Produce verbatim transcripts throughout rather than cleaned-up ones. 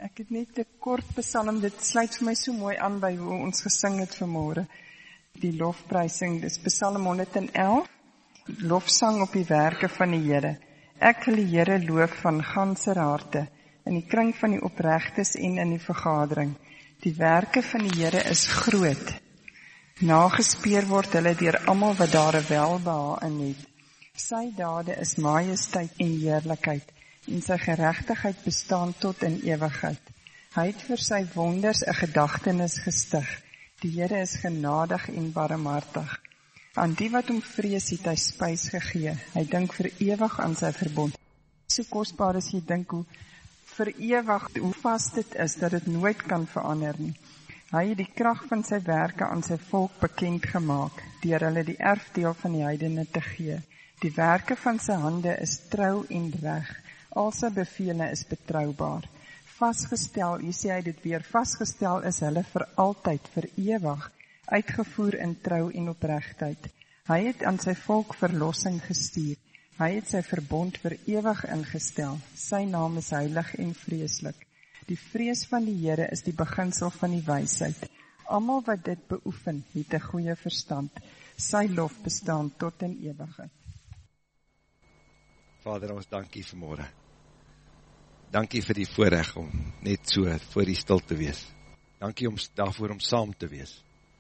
Ek het net 'n kort psalm, dit sluit vir my so mooi aan by hoe ons gesing het vanmôre. Die lofprysing, dis Psalm honderdelf, lofsang op die werke van die Here. Ek wil die Here loof van ganser harte, in die kring van die opregtes en in die vergadering. Die werke van die Here is groot. Nagespeur word hulle deur almal wat daar 'n welbehae in het. Sy dade is majesteit en heerlikheid, en sy geregtigheid bestaan tot in ewigheid. Hy het vir sy wonders 'n gedagtenis gestig. Die Here is genadig en barmhartig. Aan die wat hom vrees het hy spys gegee. Hy dink vir ewig aan sy verbond. So kosbaar as jy dink hoe vir ewig, hoe vas dit is, dat dit nooit kan verander nie. Hy het die krag van sy werke aan sy volk bekend gemaak, deur hulle die erfdeel van die heidene te gee. Die werke van sy hande is trou en reg. Al sy bevele is betroubaar. Vasgestel, jy sê hy dit weer, vasgestel is hulle vir altyd, vir ewig, uitgevoer in trou en opregtheid. Hy het aan sy volk verlossing gestuur. Hy het sy verbond vir ewig ingestel. Sy naam is heilig en vreeslik. Die vrees van die Here is die beginsel van die wysheid. Almal wat dit beoefen, het 'n goeie verstand. Sy lof bestaan tot in ewigheid. Vader, ons dankie vanmôre. Dankie vir die voorreg om net so voor die stil te wees. Dankie om daarvoor om saam te wees.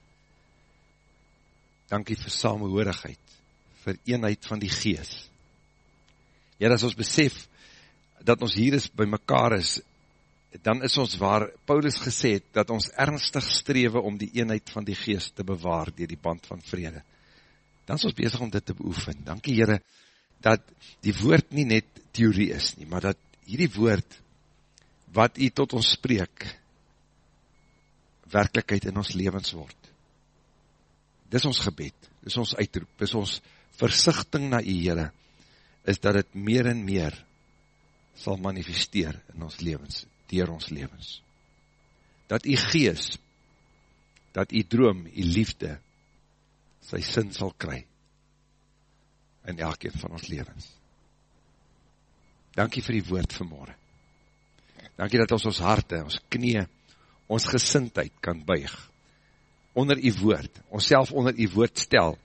Dankie vir samehorigheid, vir eenheid van die Gees. Ja, as ons besef dat ons hier is, by mekaar is, dan is ons waar Paulus gesê het, dat ons ernstig strewe om die eenheid van die Gees te bewaar, deur die band van vrede. Dan is ons besig om dit te beoefen. Dankie Here, dat die woord nie net theorie is nie, maar dat hierdie woord, wat U tot ons spreek, werklikheid in ons lewens word. Dis ons gebed, dis ons uitroep, dis ons versigtiging na U Here, is dat dit meer en meer sal manifesteer in ons lewens, deur ons lewens. Dat U Gees, dat U droom, U liefde, sy sin sal kry, in elkeen van ons lewens. Dankie vir die woord vanmôre. Dankie dat ons ons harte, ons knie, ons gesindheid kan buig, onder U woord, ons self onder U woord stel,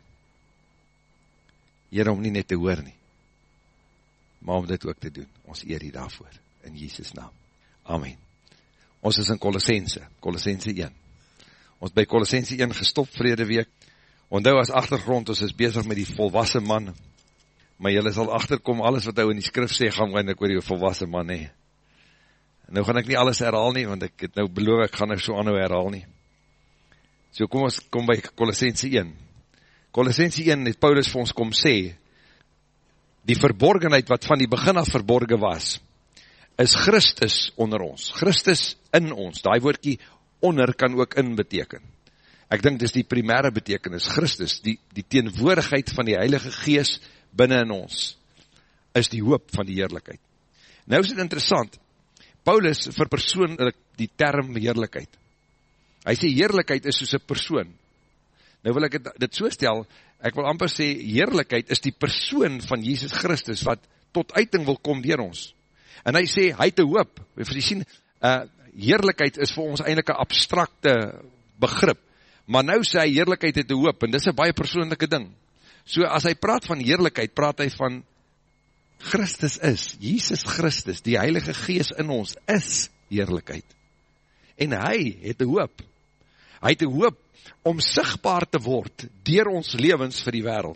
Here, om nie net te hoor nie, maar om dit ook te doen. Ons eer U daarvoor, in Jesus naam. Amen. Ons is in Kolossense, Kolossense een. Ons by Kolossense een gestop vrede week. Onthou as agtergrond, ons is besig met die volwasse man, maar julle sal agterkom, alles wat hy in die skrif sê, gaan eintlik oor die volwasse man hê. Nou gaan ek nie alles herhaal nie, want ek het nou beloof, ek gaan nou so aanhou herhaal nie. So kom ons kom by Kolossense een. Kolossense een het Paulus vir ons kom sê, die verborgenheid wat van die begin af verborgen was, is Christus onder ons, Christus in ons. Daai woordjie onder kan ook in beteken. Ek dink dis die primêre betekenis, Christus, die, die teenwoordigheid van die Heilige Gees binne in ons, is die hoop van die heerlikheid. Nou is dit interessant, Paulus verpersoonlik die term heerlikheid. Hy sê heerlikheid is soos 'n persoon. Nou wil ek dit, dit so stel, ek wil amper sê, heerlikheid is die persoon van Jesus Christus, wat tot uiting wil kom deur ons. En hy sê, hy het 'n hoop. Vir jy sien, uh, heerlikheid is vir ons eintlik 'n abstrakte begrip, maar nou sê hy, heerlikheid het 'n hoop, en dis 'n baie persoonlike ding. So as hy praat van heerlikheid, praat hy van Christus is, Jesus Christus, die Heilige Gees in ons, is heerlikheid. En hy het 'n hoop. Hy het 'n hoop om sigbaar te word deur ons lewens vir die wêreld.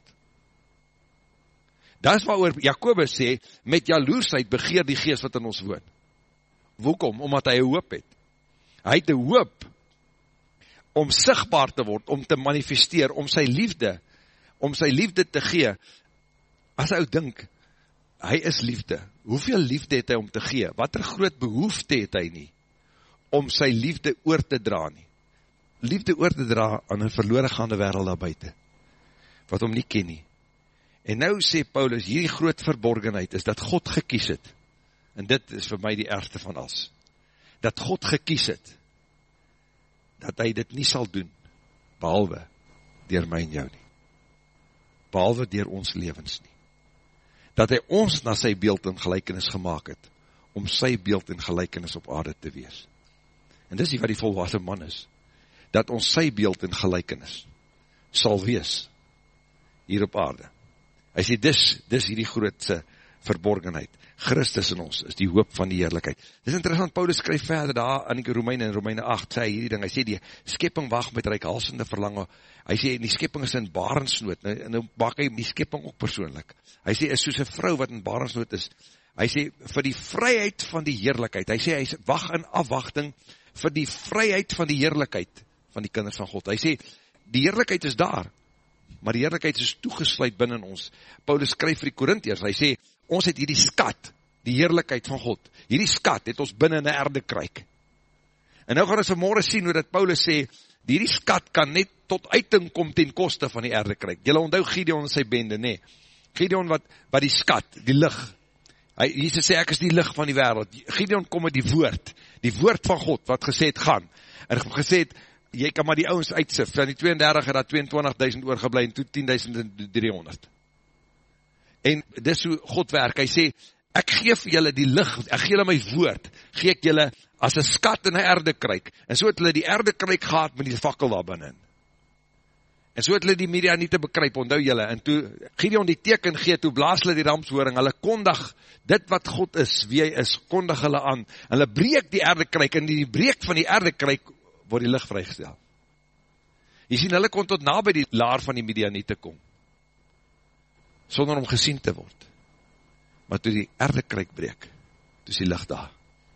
Dis waaroor Jakobus sê, met jaloersheid begeer die Gees wat in ons woon. Hoekom? Omdat hy 'n hoop het. Hy het 'n hoop om sigbaar te word, om te manifesteer, om sy liefde, om sy liefde te gee. As hy dink, hy is liefde. Hoeveel liefde het hy om te gee? Wat 'n groot behoefte het hy nie, om sy liefde oor te dra nie. Liefde oor te dra aan 'n verlore gaande wêreld daar buite, wat hom nie ken nie. En nou sê Paulus, hierdie groot verborgenheid is dat God gekies het, en dit is vir my die ergste van alles, dat God gekies het, dat hy dit nie sal doen, behalwe deur my en jou nie, behalwe deur ons lewens nie, dat hy ons na sy beeld en gelykenis gemaak het, om sy beeld en gelykenis op aarde te wees. En dis nie wat die volwasse man is, dat ons sy beeld en gelykenis sal wees, hier op aarde. Hy sê, dis, dis hierdie grootse verborgenheid. Christus in ons is die hoop van die heerlikheid. Dis interessant, Paulus skryf verder daar in die Romeine, in Romeine agt, sê hy hierdie ding, hy sê die skepping wag met reikhalsende verlange, hy sê die skepping is in barensnood, en nou maak hy die skepping ook persoonlik. Hy sê, is soos 'n vrou wat in barensnood is, hy sê, vir die vryheid van die heerlikheid, hy sê, hy wag in afwagting vir die vryheid van die heerlikheid van die kinders van God. Hy sê, die heerlikheid is daar, maar die heerlikheid is toegesluit binne ons. Paulus skryf vir die Korintiërs, hy sê, ons het hierdie skat, die heerlikheid van God, hierdie skat het ons binne in 'n erdekruik. En nou gaan ons vanmôre sien hoe dat Paulus sê, hierdie skat kan net tot uiting kom ten koste van die erdekruik. Julle onthou Gideon en sy bende, nee. Gideon wat, wat die skat, die lig, hy, Jesus sê, ek is die lig van die wêreld. Gideon kom met die woord, die woord van God, wat gesê het, gaan, en gesê het, jy kan maar die ouens uitsif, van die tweeëndertig het daar twee en twintig duisend oorgeblei, en toe tien duisend driehonderd. En dis hoe God werk, hy sê, ek geef julle die lig, ek gee julle my woord, gee ek julle as 'n skat in 'n erdekruik, en so het hulle die erdekruik gehad met die fakkel daar binne. En so het hulle die Midianiete bekruip, onthou julle, en toe Gideon die teken gee, toe blaas hulle die ramshoring, hulle kondig dit wat God is, wie hy is, kondig hulle aan, hulle breek die erdekruik, en die breek van die erdekruik word die lig vrygestel. Jy sien, hulle kon tot naby die laar van die Midianiete kom, sonder om gesien te word. Maar toe die erdekruik breek, toe is die lig daar.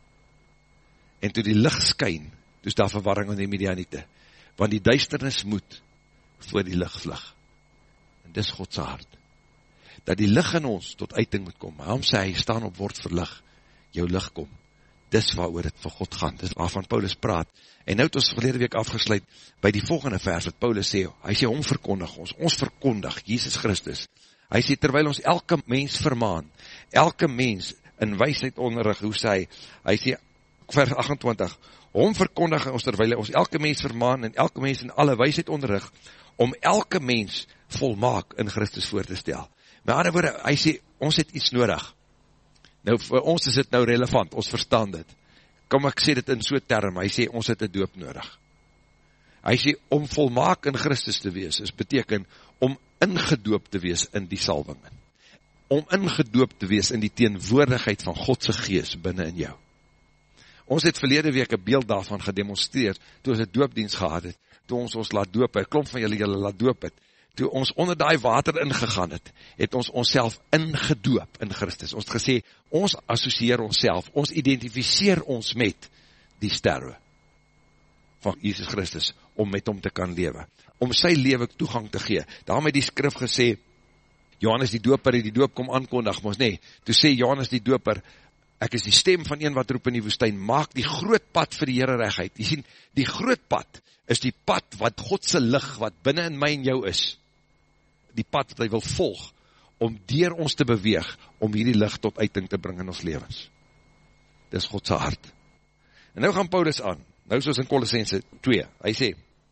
En toe die lig skyn, toe is daar verwarring aan die Midianiete, want die duisternis moet voor die lig vlug. En dis God se hart. Dat die lig in ons tot uiting moet kom. Hom sê hy, staan op, word verlig, jou lig kom. Dis waaroor dit vir God gaan, dis waarvan Paulus praat. En nou het ons verlede week afgesluit by die volgende vers wat Paulus sê, hy sê, hom verkondig ons, ons verkondig, Jesus Christus. Hy sê, terwyl ons elke mens vermaan, elke mens in wysheid onderrig, hoe sê hy, hy sê, vers agt en twintig, hom verkondig ons terwyl ons elke mens vermaan, en elke mens in alle wysheid onderrig, om elke mens volmaak in Christus voor te stel. Met ander woorde, hy sê, ons het iets nodig. Nou, vir ons is dit nou relevant, ons verstaan dit. Kom ek sê dit in so term, hy sê, ons het 'n doop nodig. Hy sê, om volmaak in Christus te wees, is beteken, om ingedoop te wees in die salwing. Om ingedoop te wees in die teenwoordigheid van God se gees binne in jou. Ons het verlede week 'n beeld daarvan gedemonstreer, toe ons 'n doopdiens gehad het, toe ons ons laat doop, 'n klomp van julle julle laat doop het, toe ons onder daai water ingegaan het, het ons onsself ingedoop in Christus. Ons het gesê, ons assosieer onsself, ons identifiseer ons met die sterwe van Jesus Christus, om met hom te kan lewe, om sy lewe toegang te gee. Daarom het die skrif gesê, Johannes die doper het die doop kom aankondig, maar nee, toe sê Johannes die doper, ek is die stem van een wat roep in die woestyn, maak die groot pad vir die Here reguit. Jy sien, die groot pad is die pad wat God se lig, wat binne in my en jou is, die pad wat hy wil volg, om deur ons te beweeg, om hierdie lig tot uiting te bring in ons lewens. Dis God se hart. En nou gaan Paulus aan, nou soos in Kolossense twee, hy sê,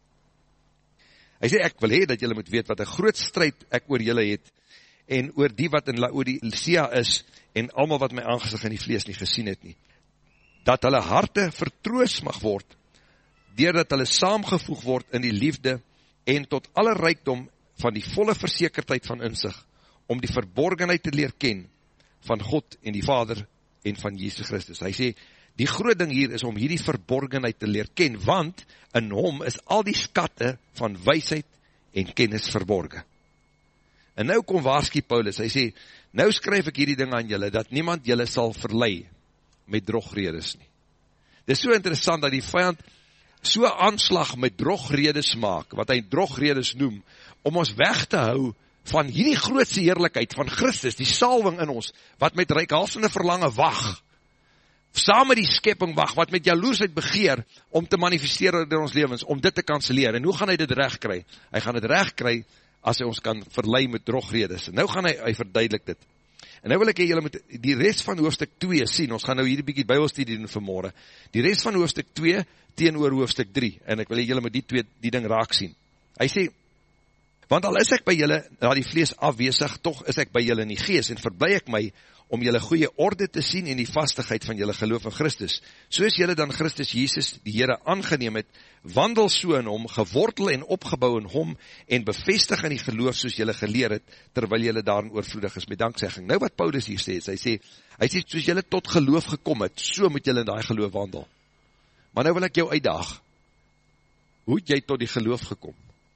hy sê, ek wil hê dat julle moet weet, wat 'n groot stryd ek oor julle het, en oor die wat in Laodicea is, en almal wat my aangesig in die vlees nie gesien het nie, dat hulle harte vertroos mag word, deurdat hulle saamgevoeg word in die liefde, en tot alle rykdom van die volle versekerdheid van insig, om die verborgenheid te leer ken, van God en die Vader, en van Jesus Christus. Hy sê, die groot ding hier is om hierdie verborgenheid te leer ken, want in hom is al die skatte van wysheid en kennis verborgen. En nou kom waarsku Paulus, hy sê, nou skryf ek hierdie ding aan julle, dat niemand julle sal verlei met drogredes nie. Dit is so interessant dat die vyand so aanslag met drogredes maak, wat hy drogredes noem, om ons weg te hou van hierdie grootste heerlikheid van Christus, die salwing in ons, wat met reikhalsende verlange wag, saam met die skepping wag, wat met jaloersheid begeer, om te manifesteer in ons lewens, om dit te kanseleer. En hoe gaan hy dit reg kry? Hy gaan dit reg kry, as hy ons kan verlei met drogredes. En nou gaan hy, hy verduidelik dit. En nou wil ek hê julle moet die res van hoofstuk twee sien, ons gaan nou hierdie bietjie Bybelstudie doen vanmôre, die res van hoofstuk twee teenoor hoofstuk drie, en ek wil hê julle moet die twee, die ding raak sien. Hy sê, want al is ek by julle na die vlees afwesig, tog is ek by julle in die gees, en verbly ek my, om julle goeie orde te sien en die vastigheid van julle geloof in Christus. Soos julle dan Christus Jesus, die Here, aangeneem het, wandel so in hom, gewortel en opgebou in hom, en bevestig in die geloof soos julle geleer het, terwyl julle daarin oorvloedig is met danksegging. Nou wat Paulus hier sê, hy sê, hy sê, soos julle tot geloof gekom het, so moet julle in daai geloof wandel. Maar nou wil ek jou uitdaag, hoe het jy tot die geloof gekom?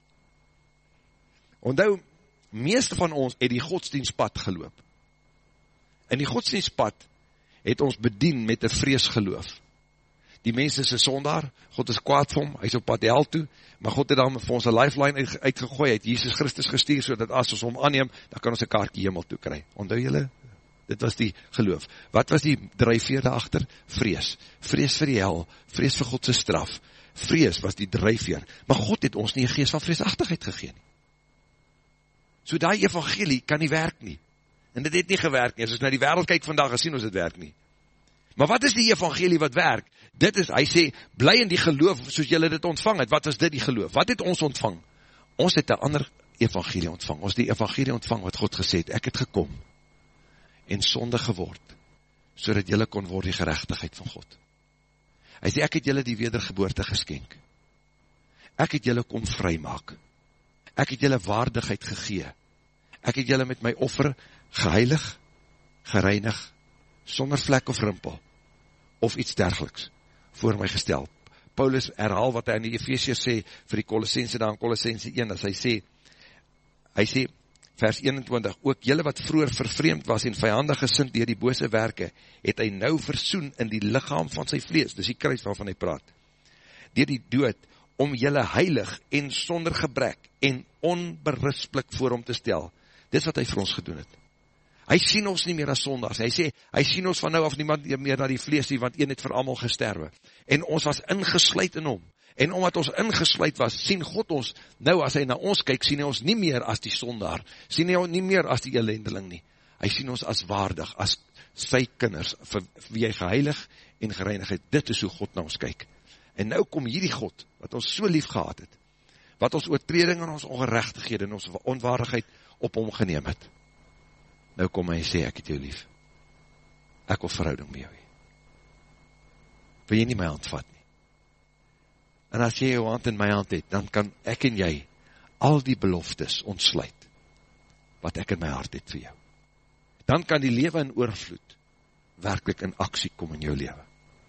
Onthou, meeste van ons het die godsdienstpad geloop. In die godsdienstpad het ons bedien met 'n vreesgeloof. Die mense is 'n sondaar, God is kwaad vir hom, hy is op pad hel toe, maar God het dan vir ons 'n lifeline uit, uitgegooi, hy het Jesus Christus gestuur, sodat as ons hom aanneem, dan kan ons 'n kaartjie hemel toe kry. Onthou julle? Dit was die geloof. Wat was die dryfveer daarachter? Vrees. Vrees vir die hel, vrees vir God se straf. Vrees was die dryfveer. Maar God het ons nie 'n gees van vreesagtigheid gegee nie. So daai evangelie kan nie werk nie. En dit het nie gewerk nie. As ons na die wêreld kyk vandag, gesien ons dit werk nie. Maar wat is die evangelie wat werk? Dit is, hy sê, bly in die geloof soos julle dit ontvang het. Wat is dit die geloof? Wat het ons ontvang? Ons het 'n ander evangelie ontvang. Ons het die evangelie ontvang wat God gesê het, ek het gekom en sonde geword, sodat julle kon word die geregtigheid van God. Hy sê, ek het julle die wedergeboorte geskenk. Ek het julle kom vrymaak. Ek het julle waardigheid gegee. Ek het julle met my offer geheilig, gereinig, sonder vlek of rimpel, of iets dergeliks, voor my gestel. Paulus herhaal wat hy in die Efesiërs sê, vir die Kolossense daar in Kolossense een, as hy sê, hy sê, vers eenentwintig, ook julle wat vroeër vervreemd was en vyandig gesind deur die bose werke, het hy nou versoen in die liggaam van sy vlees, dis die kruis waarvan hy praat, deur die dood, om julle heilig en sonder gebrek en onberispelik voor hom te stel. Dis wat hy vir ons gedoen het. Hy sien ons nie meer as sondaars. Hy sê, hy sien ons van nou af niemand meer na die vlees nie, want een het vir almal gesterwe. En ons was ingesluit in hom. En omdat ons ingesluit was, sien God ons, nou as hy na ons kyk, sien hy ons nie meer as die sondaar, sien hy ons nie meer as die ellendeling nie. Hy sien ons as waardig, as sy kinders, vir wie hy geheilig en gereinig het. Dit is hoe God na ons kyk. En nou kom hierdie God, wat ons so lief gehad het, wat ons oortreding en ons ongerechtighede en ons onwaardigheid op hom geneem het. Nou kom hy en sê, ek het jou lief. Ek wil verhouding met jou hê. Wil jy nie my hand vat nie? En as jy jou hand in my hand het, dan kan ek en jy al die beloftes ontsluit, wat ek in my hart het vir jou. Dan kan die lewe in oorvloed, werklik in aksie kom in jou lewe.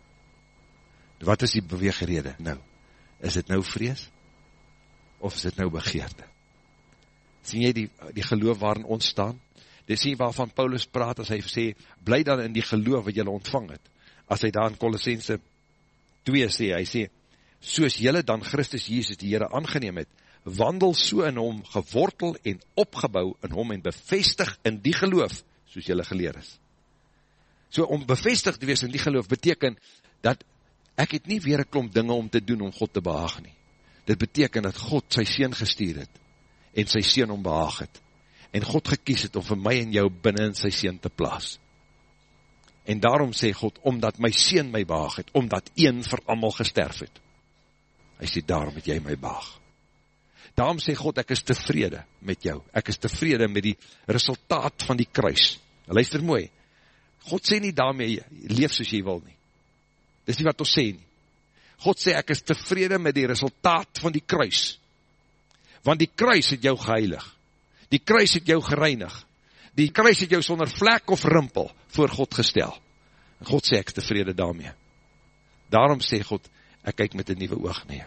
Wat is die beweegrede nou? Is dit nou vrees? Of is dit nou begeerte? Sien jy die, die geloof waarin ons staan? Dit sien waarvan Paulus praat as hy sê, bly dan in die geloof wat julle ontvang het. As hy daar in Kolossense twee sê, hy sê, soos julle dan Christus Jesus die Here aangeneem het, wandel so in hom, gewortel en opgebou in hom en bevestig in die geloof, soos julle geleer is. So om bevestig te wees in die geloof, beteken dat ek het nie weer 'n klomp dinge om te doen om God te behaag nie. Dit beteken dat God sy seun gestuur het, en sy seun hom behaag het, en God gekies het om vir my en jou binne in sy seun te plaas. En daarom sê God, omdat my seun my behaag het, omdat een vir almal gesterf het. Hy sê, daarom het jy my behaag. Daarom sê God, ek is tevrede met jou, ek is tevrede met die resultaat van die kruis. Luister mooi, God sê nie daarmee, leef soos jy wil nie. Dis nie wat ons sê nie. God sê, ek is tevrede met die resultaat van die kruis. Want die kruis het jou geheilig. Die kruis het jou gereinig. Die kruis het jou sonder vlek of rimpel voor God gestel. En God sê, ek is tevrede daarmee. Daarom sê God, ek kyk met 'n nuwe oog na jou.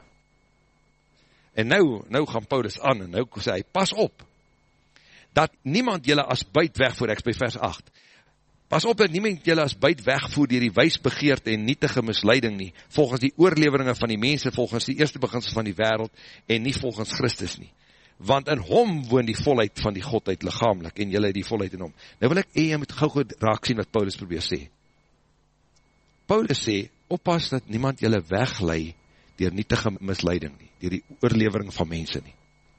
En nou, nou gaan Paulus aan, en nou sê hy, pas op, dat niemand julle as buit wegvoer, ek is by vers agt, pas op dat niemand julle as buit wegvoer deur die wysbegeerte en nietige misleiding nie, volgens die oorleweringe van die mense, volgens die eerste beginsels van die wêreld, en nie volgens Christus nie. Want in hom woon die volheid van die Godheid liggaamlik, en julle het die volheid in hom. Nou wil ek, jy moet gou goed raak sien wat Paulus probeer sê. Paulus sê, oppas dat niemand julle weglei deur nietige misleiding nie, deur die oorlewering van mense nie.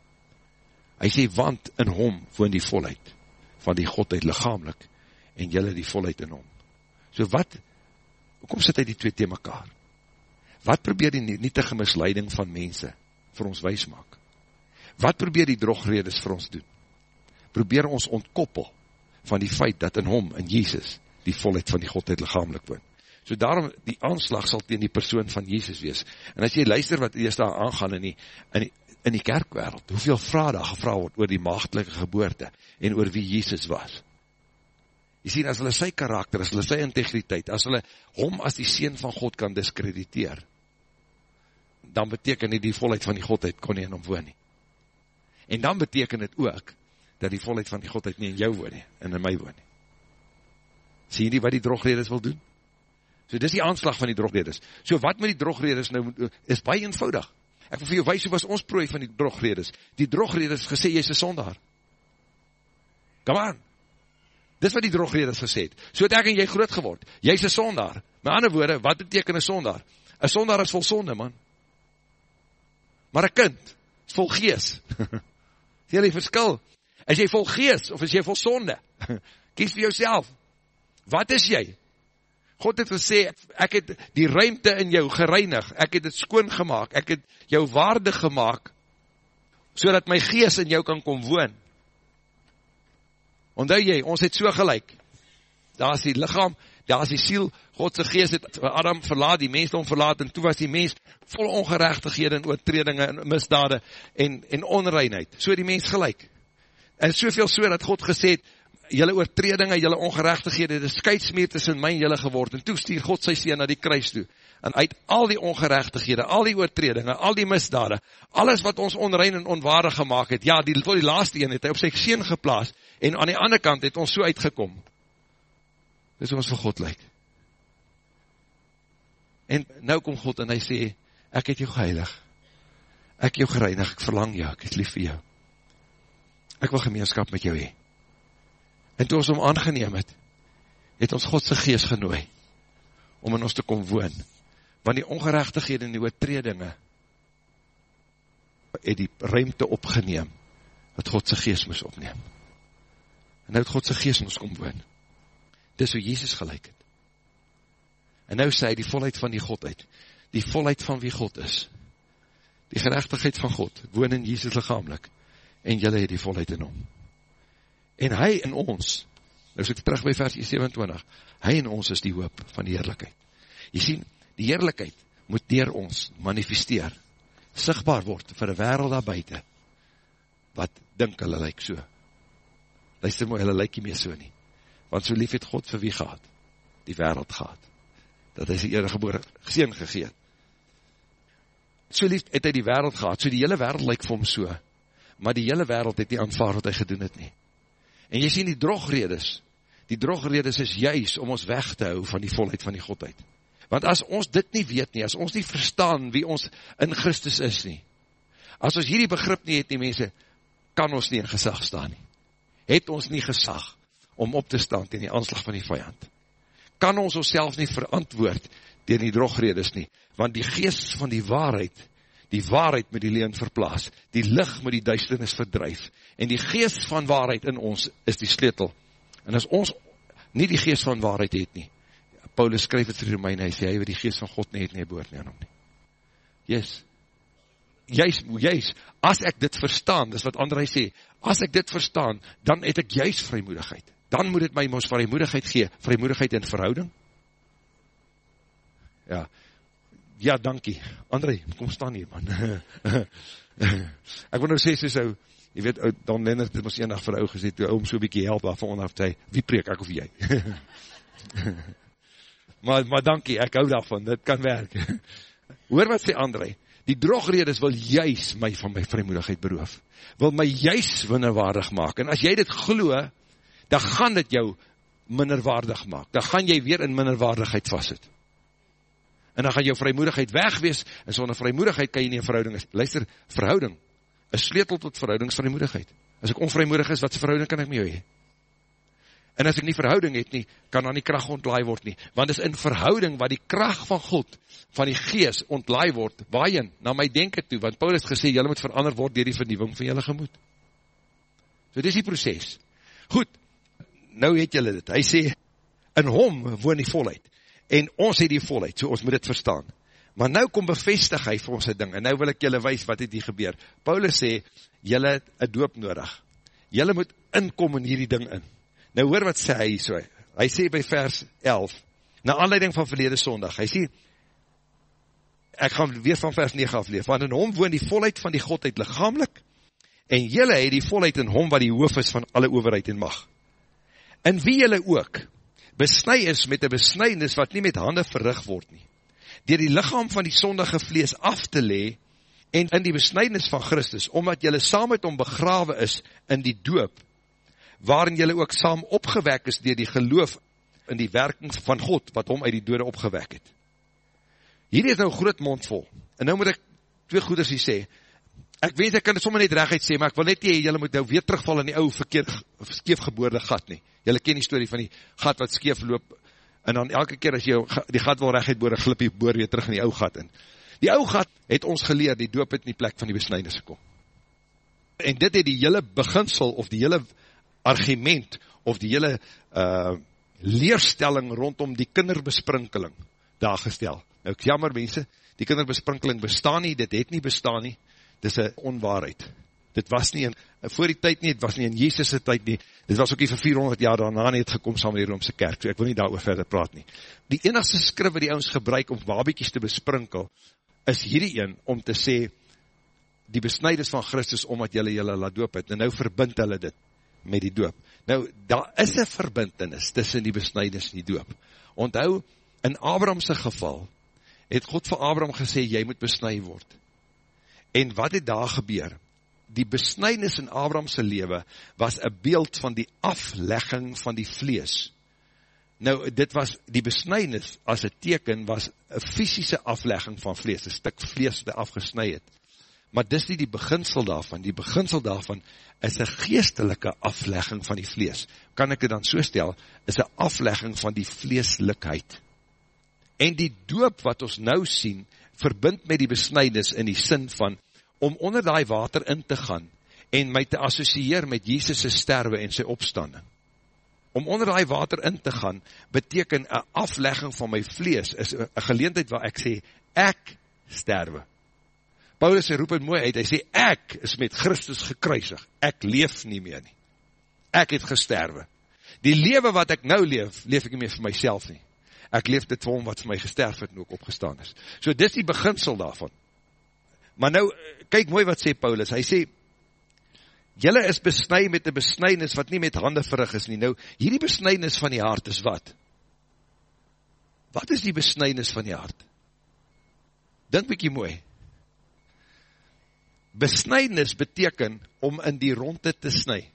Hy sê, want in hom woon die volheid van die Godheid liggaamlik, en julle die volheid in hom. So wat, hoekom sit hy die twee te mekaar? Wat probeer die nietige misleiding van mense vir ons wys maak? Wat probeer die drogredes vir ons doen? Probeer ons ontkoppel van die feit dat in hom, in Jesus, die volheid van die Godheid liggaamlik woon. So daarom, die aanslag sal teen die persoon van Jesus wees. En as jy luister wat eers daar aangaan in die, in die, in die kerkwêreld, hoeveel vrae daar gevra word oor die maagdelike geboorte, en oor wie Jesus was. Jy sien, as hulle sy karakter, as hulle sy integriteit, as hulle hom as die seun van God kan diskrediteer, dan beteken dit die volheid van die Godheid kon nie in hom woon nie. En dan beteken dit ook, dat die volheid van die Godheid nie in jou woon nie, en in my woon nie. Sien jy wat die drogredes wil doen? So dis die aanslag van die drogredes. So wat met die drogredes nou, is baie eenvoudig. Ek wil vir jou wys, hoe was ons prooi van die drogredes? Die drogredes gesê, jy is 'n sondaar. Come on. Dis wat die drogredes gesê het. So het ek en jy groot geword. Jy is 'n sondaar. Met ander woorde, wat beteken 'n sondaar? 'n Sondaar is vol sonde, man. Maar 'n kind is vol gees. Sien jy die verskil? Is jy vol gees, of is jy vol sonde? Kies vir jouself. Wat is jy? God het gesê, ek het die ruimte in jou gereinig, ek het dit skoon gemaak, ek het jou waardig gemaak, so dat my gees in jou kan kom woon. Onthou jy, ons het so gelyk, daar is die liggaam, daar is die siel, Godse gees het Adam verlaat, die mens hom verlaat, en toe was die mens vol ongerechtighede en oortredinge en misdade en, en onreinheid, so die mens gelyk. En soveel so dat God gesê het, julle oortredinge, julle ongerechtighede, die skeidsmuur tussen my en julle geword, en toe stuur God sy seun na die kruis toe, en uit al die ongerechtighede, al die oortredinge, al die misdade, alles wat ons onrein en onwaardig gemaakt het, ja, die, tot die laaste een het hy op sy seun geplaas, en aan die ander kant het ons so uitgekom. Dis hoe ons vir God lyk. En nou kom God en hy sê, ek het jou geheilig, ek jou gereinig, ek verlang jou, ek is lief vir jou. Ek wil gemeenskap met jou hê. En toe ons hom aangeneem het, het ons Godse gees genooi, om in ons te kom woon. Want die ongerechtighede en die oortredinge, het die ruimte opgeneem, wat Godse gees moes opneem. En nou het Godse gees in ons kom woon. Dis hoe Jesus gelyk het. En nou sê hy die volheid van die Godheid, die volheid van wie God is, die gerechtigheid van God, woon in Jesus liggaamlik, en julle het die volheid in hom. En hy in ons, nou is ek terug by vers sewenentwintig, hy in ons is die hoop van die heerlikheid. Jy sien, die heerlikheid moet deur ons manifesteer, sigbaar word vir 'n wêreld daar buite, wat dink hulle lyk so. Luister mooi, hulle lyk nie meer so nie. Want so lief het God vir wie gehad? Die wêreld gehad. Dat hy sy eniggebore seun gegee het. So lief het hy die wêreld gehad, so die hele wêreld lyk vir hom so, maar die hele wêreld het nie aanvaar wat hy gedoen het nie. En jy sien die drogredes, die drogredes is juis om ons weg te hou van die volheid van die Godheid. Want as ons dit nie weet nie, as ons nie verstaan wie ons in Christus is nie, as ons hierdie begrip nie het nie, mense, kan ons nie in gesag staan nie. Het ons nie gesag om op te staan teen die aanslag van die vyand. Kan ons onsself nie verantwoord teen die drogredes nie, want die gees van die waarheid, die waarheid met die leuen verplaas, die lig met die duisternis verdryf, en die gees van waarheid in ons is die sleutel. En as ons nie die gees van waarheid het nie, Paulus skryf het vir die Romeine, hy sê, hy wat die gees van God nie het nie, behoort nie aan hom nie. Yes. Juist, juist, as ek dit verstaan, dis wat André sê, as ek dit verstaan, dan het ek juist vrymoedigheid. Dan moet het my ons vrymoedigheid gee, vrymoedigheid in verhouding. Ja, ja, dankie. André, kom staan hier, man. Ek wil nou sê, soos ou, jy weet, Don Lennart het ons eendag vir ou gesê, toe ou om so 'n bietjie help daarvan onderaf, sê, wie preek, ek of jy? maar, maar dankie, ek hou daarvan, dit kan werk. Hoor wat sê André, die drogredes wil juis my van my vrymoedigheid beroof, wil my juis minderwaardig maak, en as jy dit glo, dan gaan dit jou minderwaardig maak, dan gaan jy weer in minderwaardigheid vastzit. En dan gaan jou vrymoedigheid weg wees, en sonder vrymoedigheid kan jy nie in verhouding is. Luister, verhouding, is sleutel tot verhoudingsvrymoedigheid. As ek onvrymoedig is, wat se verhouding kan ek met jou hê? En as ek nie verhouding het nie, kan dan nie krag ontlaai word nie, want is in verhouding wat die krag van God, van die gees ontlaai word, waarheen, na my denke toe, want Paulus gesê, julle moet verander word deur die vernuwing van julle gemoed. So dis die proses. Goed, nou het julle dit, hy sê, in hom woon die volheid, en ons het die volheid, so ons moet dit verstaan. Maar nou kom bevestig hy vir ons die ding, en nou wil ek julle wys wat het hier gebeur. Paulus sê, julle het 'n doop nodig. Julle moet inkom in hierdie ding in. Nou hoor wat sê hy so, hy sê by vers elf, na aanleiding van verlede Sondag, hy sê, ek gaan weer van vers negen afleef, want in hom woon die volheid van die Godheid lichaamlik, en jylle het die volheid in hom wat die hoof is van alle owerheid en mag. In wie jylle ook besny is met 'n besnydenis wat nie met hande verrig word nie, deur die liggaam van die sondige vlees af te lê, en in die besnydenis van Christus, omdat jylle saam met hom begrawe is in die doop, waarin jylle ook saam opgewek is deur die geloof in die werking van God, wat hom uit die dode opgewek het. Hierdie is nou groot mond vol, en nou moet ek twee goeders hier sê, ek weet ek kan dit sommer net reguit sê, maar ek wil net nie, jylle moet nou weer terugval in die ou verkeerd, skeefgeboorde gat nie. Jylle ken die storie van die gat wat skeef loop, en dan elke keer as jy die gat wil reguit boor, glip jy boor weer terug in die ou gat in. Die ou gat het ons geleer, die doop het in die plek van die besnydenis gekom. En dit het die hele beginsel, of die hele argument, of die hele uh, leerstelling rondom die kinderbesprinkeling daar gestel. Nou ek jammer mense, die kinderbesprinkeling bestaan nie, dit het nie bestaan nie, dit is 'n onwaarheid. Dit was nie in, voor die tyd nie, dit was nie in Jesus' tyd nie, dit was ook nie vir vierhonderd jaar daarna nie het gekom saam met die Romeinse kerk, so ek wil nie daaroor verder praat nie. Die enigste skrif wat die ouens gebruik om babetjies te besprinkel, is hierdie een om te sê, die besnydenis van Christus, omdat jylle jylle laat doop het, en nou verbind hulle dit met die doop. Nou, daar is 'n verbintenis tussen die besnydenis en die doop. Onthou, in Abrahamse geval, het God vir Abraham gesê, jy moet besny word. En wat het daar gebeur? Die besnydenis in Abrahamse lewe was 'n beeld van die aflegging van die vlees. Nou, dit was, die besnydenis as 'n teken was 'n fisiese aflegging van vlees, 'n stuk vlees wat afgesny het. Maar dis nie die beginsel daarvan, die beginsel daarvan is 'n geestelike aflegging van die vlees. Kan ek dit dan so stel, is 'n aflegging van die vleeslikheid. En die doop wat ons nou sien, verbind met die besnydenis in die sin van, om onder daai water in te gaan, en my te assosieer met Jesus se sterwe en sy opstanding. Om onder daai water in te gaan, beteken 'n aflegging van my vlees, is 'n geleentheid waar ek sê, ek sterwe. Paulus roep het mooi uit, hy sê, ek is met Christus gekruisig, ek leef nie meer nie. Ek het gesterwe. Die lewe wat ek nou leef, leef ek nie meer vir myself nie. Ek leef dit vir hom wat vir my gesterf het en ook opgestaan is. So dis die beginsel daarvan. Maar nou, kyk mooi wat sê Paulus, hy sê, julle is besny met 'n besnydenis wat nie met hande verrig is nie. Nou, hierdie besnydenis van die hart is wat? Wat is die besnydenis van die hart? Dink bietjie mooi. Besnydenis beteken om in die ronde te sny.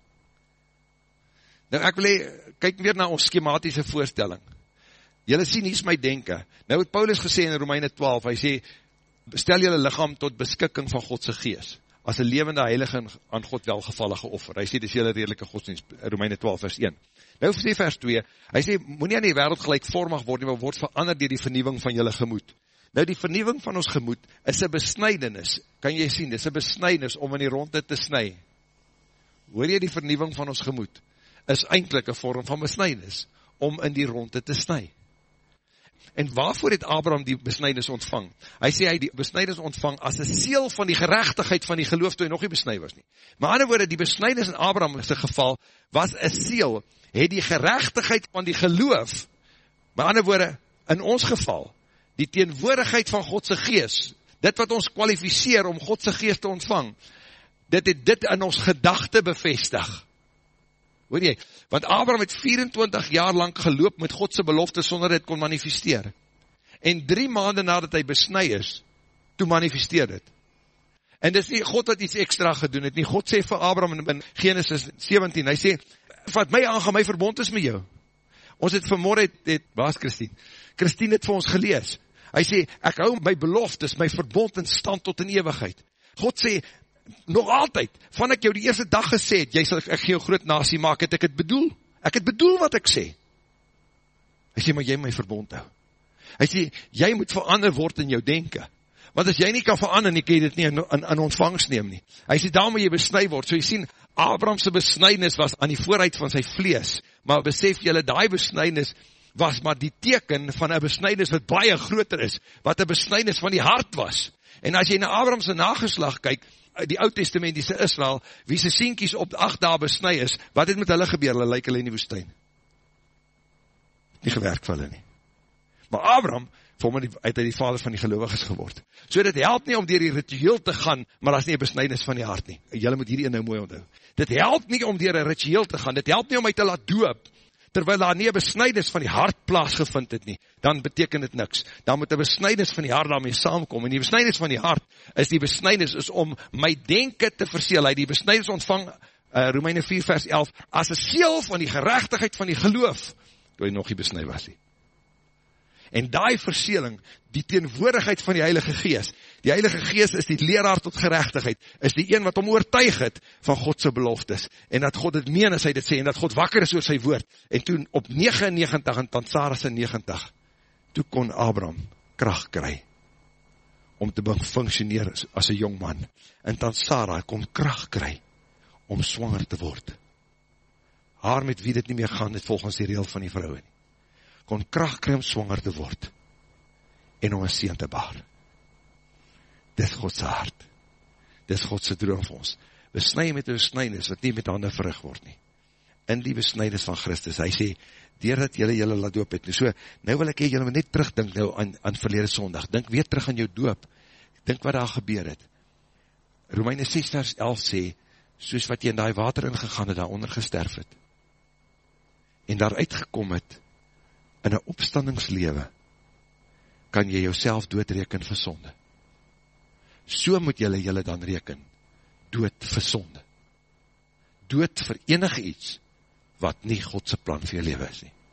Nou ek wil hê, kyk weer na ons skematiese voorstelling. Julle sien, hier is my denke. Nou het Paulus gesê in Romeine twaalf, hy sê, stel julle liggaam tot beskikking van God se gees, as 'n lewende heilige en aan God welgevallige offer. Hy sê, dis julle redelike godsdienst, Romeine twaalf vers een. Nou sê vers twee, hy sê, moenie aan die wêreld gelykvormig word nie, maar word verander deur die vernuwing van julle gemoed. Nou die vernuwing van ons gemoed is 'n besnydenis, kan jy sien, dis 'n besnydenis om in die ronde te sny. Hoor jy, die vernuwing van ons gemoed is eintlik 'n vorm van besnydenis, om in die ronde te sny. En waarvoor het Abraham die besnydenis ontvang? Hy sê hy die besnydenis ontvang as 'n seël van die geregtigheid van die geloof toe hy nog nie besny was nie. Maar aan die ander woorde, die besnydenis in Abraham se geval was 'n seël, het die geregtigheid van die geloof, maar aan die ander woorde, in ons geval, die teenwoordigheid van God se gees, dit wat ons kwalifiseer om God se gees te ontvang, dit het dit in ons gedagte bevestig. Hoor jy, want Abraham het vyf-en-twintig jaar lang geloop met God se belofte sonder dit kon manifesteer. En drie maande nadat hy besny is, toe manifesteer dit. En dis nie God wat iets ekstra gedoen het nie. God sê vir Abraham in Genesis sewentien, hy sê, wat my aangaan, my verbond is met jou. Ons het vanmorgen, het, het, waar is Christine? Christine het vir ons gelees. Hy sê, ek hou my beloftes, my verbond in stand tot in ewigheid. God sê, nog altyd, van ek jou die eerste dag gesê het, jy sal ek gee jou groot nasie maak, het ek het bedoel. Ek het bedoel wat ek sê. Hy sê, maar jy my verbond hou. Hy sê, jy moet verander word in jou denke. Want as jy nie kan verander nie, kan jy dit nie in, in, in ontvangs neem nie. Hy sê, daar moet jy besny word. So jy sien, Abrahamse besnydenis was aan die vooruit van sy vlees, maar besef julle, daai besnydenis was maar die teken van 'n besnydenis wat baie groter is, wat 'n besnydenis van die hart was. En as jy na Abraham se nageslag kyk, die Ou Testamentiese Israel, wie se seentjies op agt dae besny is, wat het met hulle gebeur? Hulle lyk hulle in die woestyn. Nie gewerk vir hulle nie. Maar Abraham, vir hom het hy die vader van die gelowiges geword. So dit help nie om deur die ritueel te gaan, maar as nie 'n besnydenis van die hart nie. Julle moet hierdie een nou mooi onthou. Dit help nie om deur 'n ritueel te gaan, dit help nie om my te laat doop, terwyl daar nie 'n besnydenis van die hart plaasgevind het nie, dan beteken dit niks. Dan moet 'n besnydenis van die hart daarmee saamkom, en die besnydenis van die hart, is die besnydenis is om my denke te verseël. Hy die besnydenis ontvang, uh, Romeine vier vers elf, as 'n seël van die geregtigheid van die geloof, toe hy nog nie besny was nie. En daai verseëling, die teenwoordigheid van die Heilige Gees, die Heilige Gees is die leraar tot geregtigheid, is die een wat hom oortuig het van God se beloftes, en dat God het meen as hy dit sê, en dat God wakker is oor sy woord, en toen op negenennegentig en dan Sarah se negentig, toe kon Abraham krag kry, om te functioneer as 'n jong man, en dan Sarah kon krag kry, om swanger te word. Haar met wie dit nie meer gaan, het volgens die reël van die vrou nie, kon krag kry om swanger te word, en om 'n seun te baar. Dis God se hart. Dis God se droom vir ons. Besny met 'n besnydenis wat nie met hande verrig word nie. In die besnydenis van Christus. Hy sê, deurdat julle julle laat doop het. So, nou wil ek hê julle moet net terugdink nou aan, aan verlede Sondag. Dink weer terug aan jou doop. Dink wat daar gebeur het. Romeine ses vers elf sê, soos wat jy in daai water ingegaan het, daaronder gesterf het. En daar uitgekom het, in 'n opstandingslewe, kan jy jouself doodreken vir sonde. So moet julle julle dan reken, dood vir sonde. Dood vir enige iets, wat nie God se plan vir jou lewe is nie.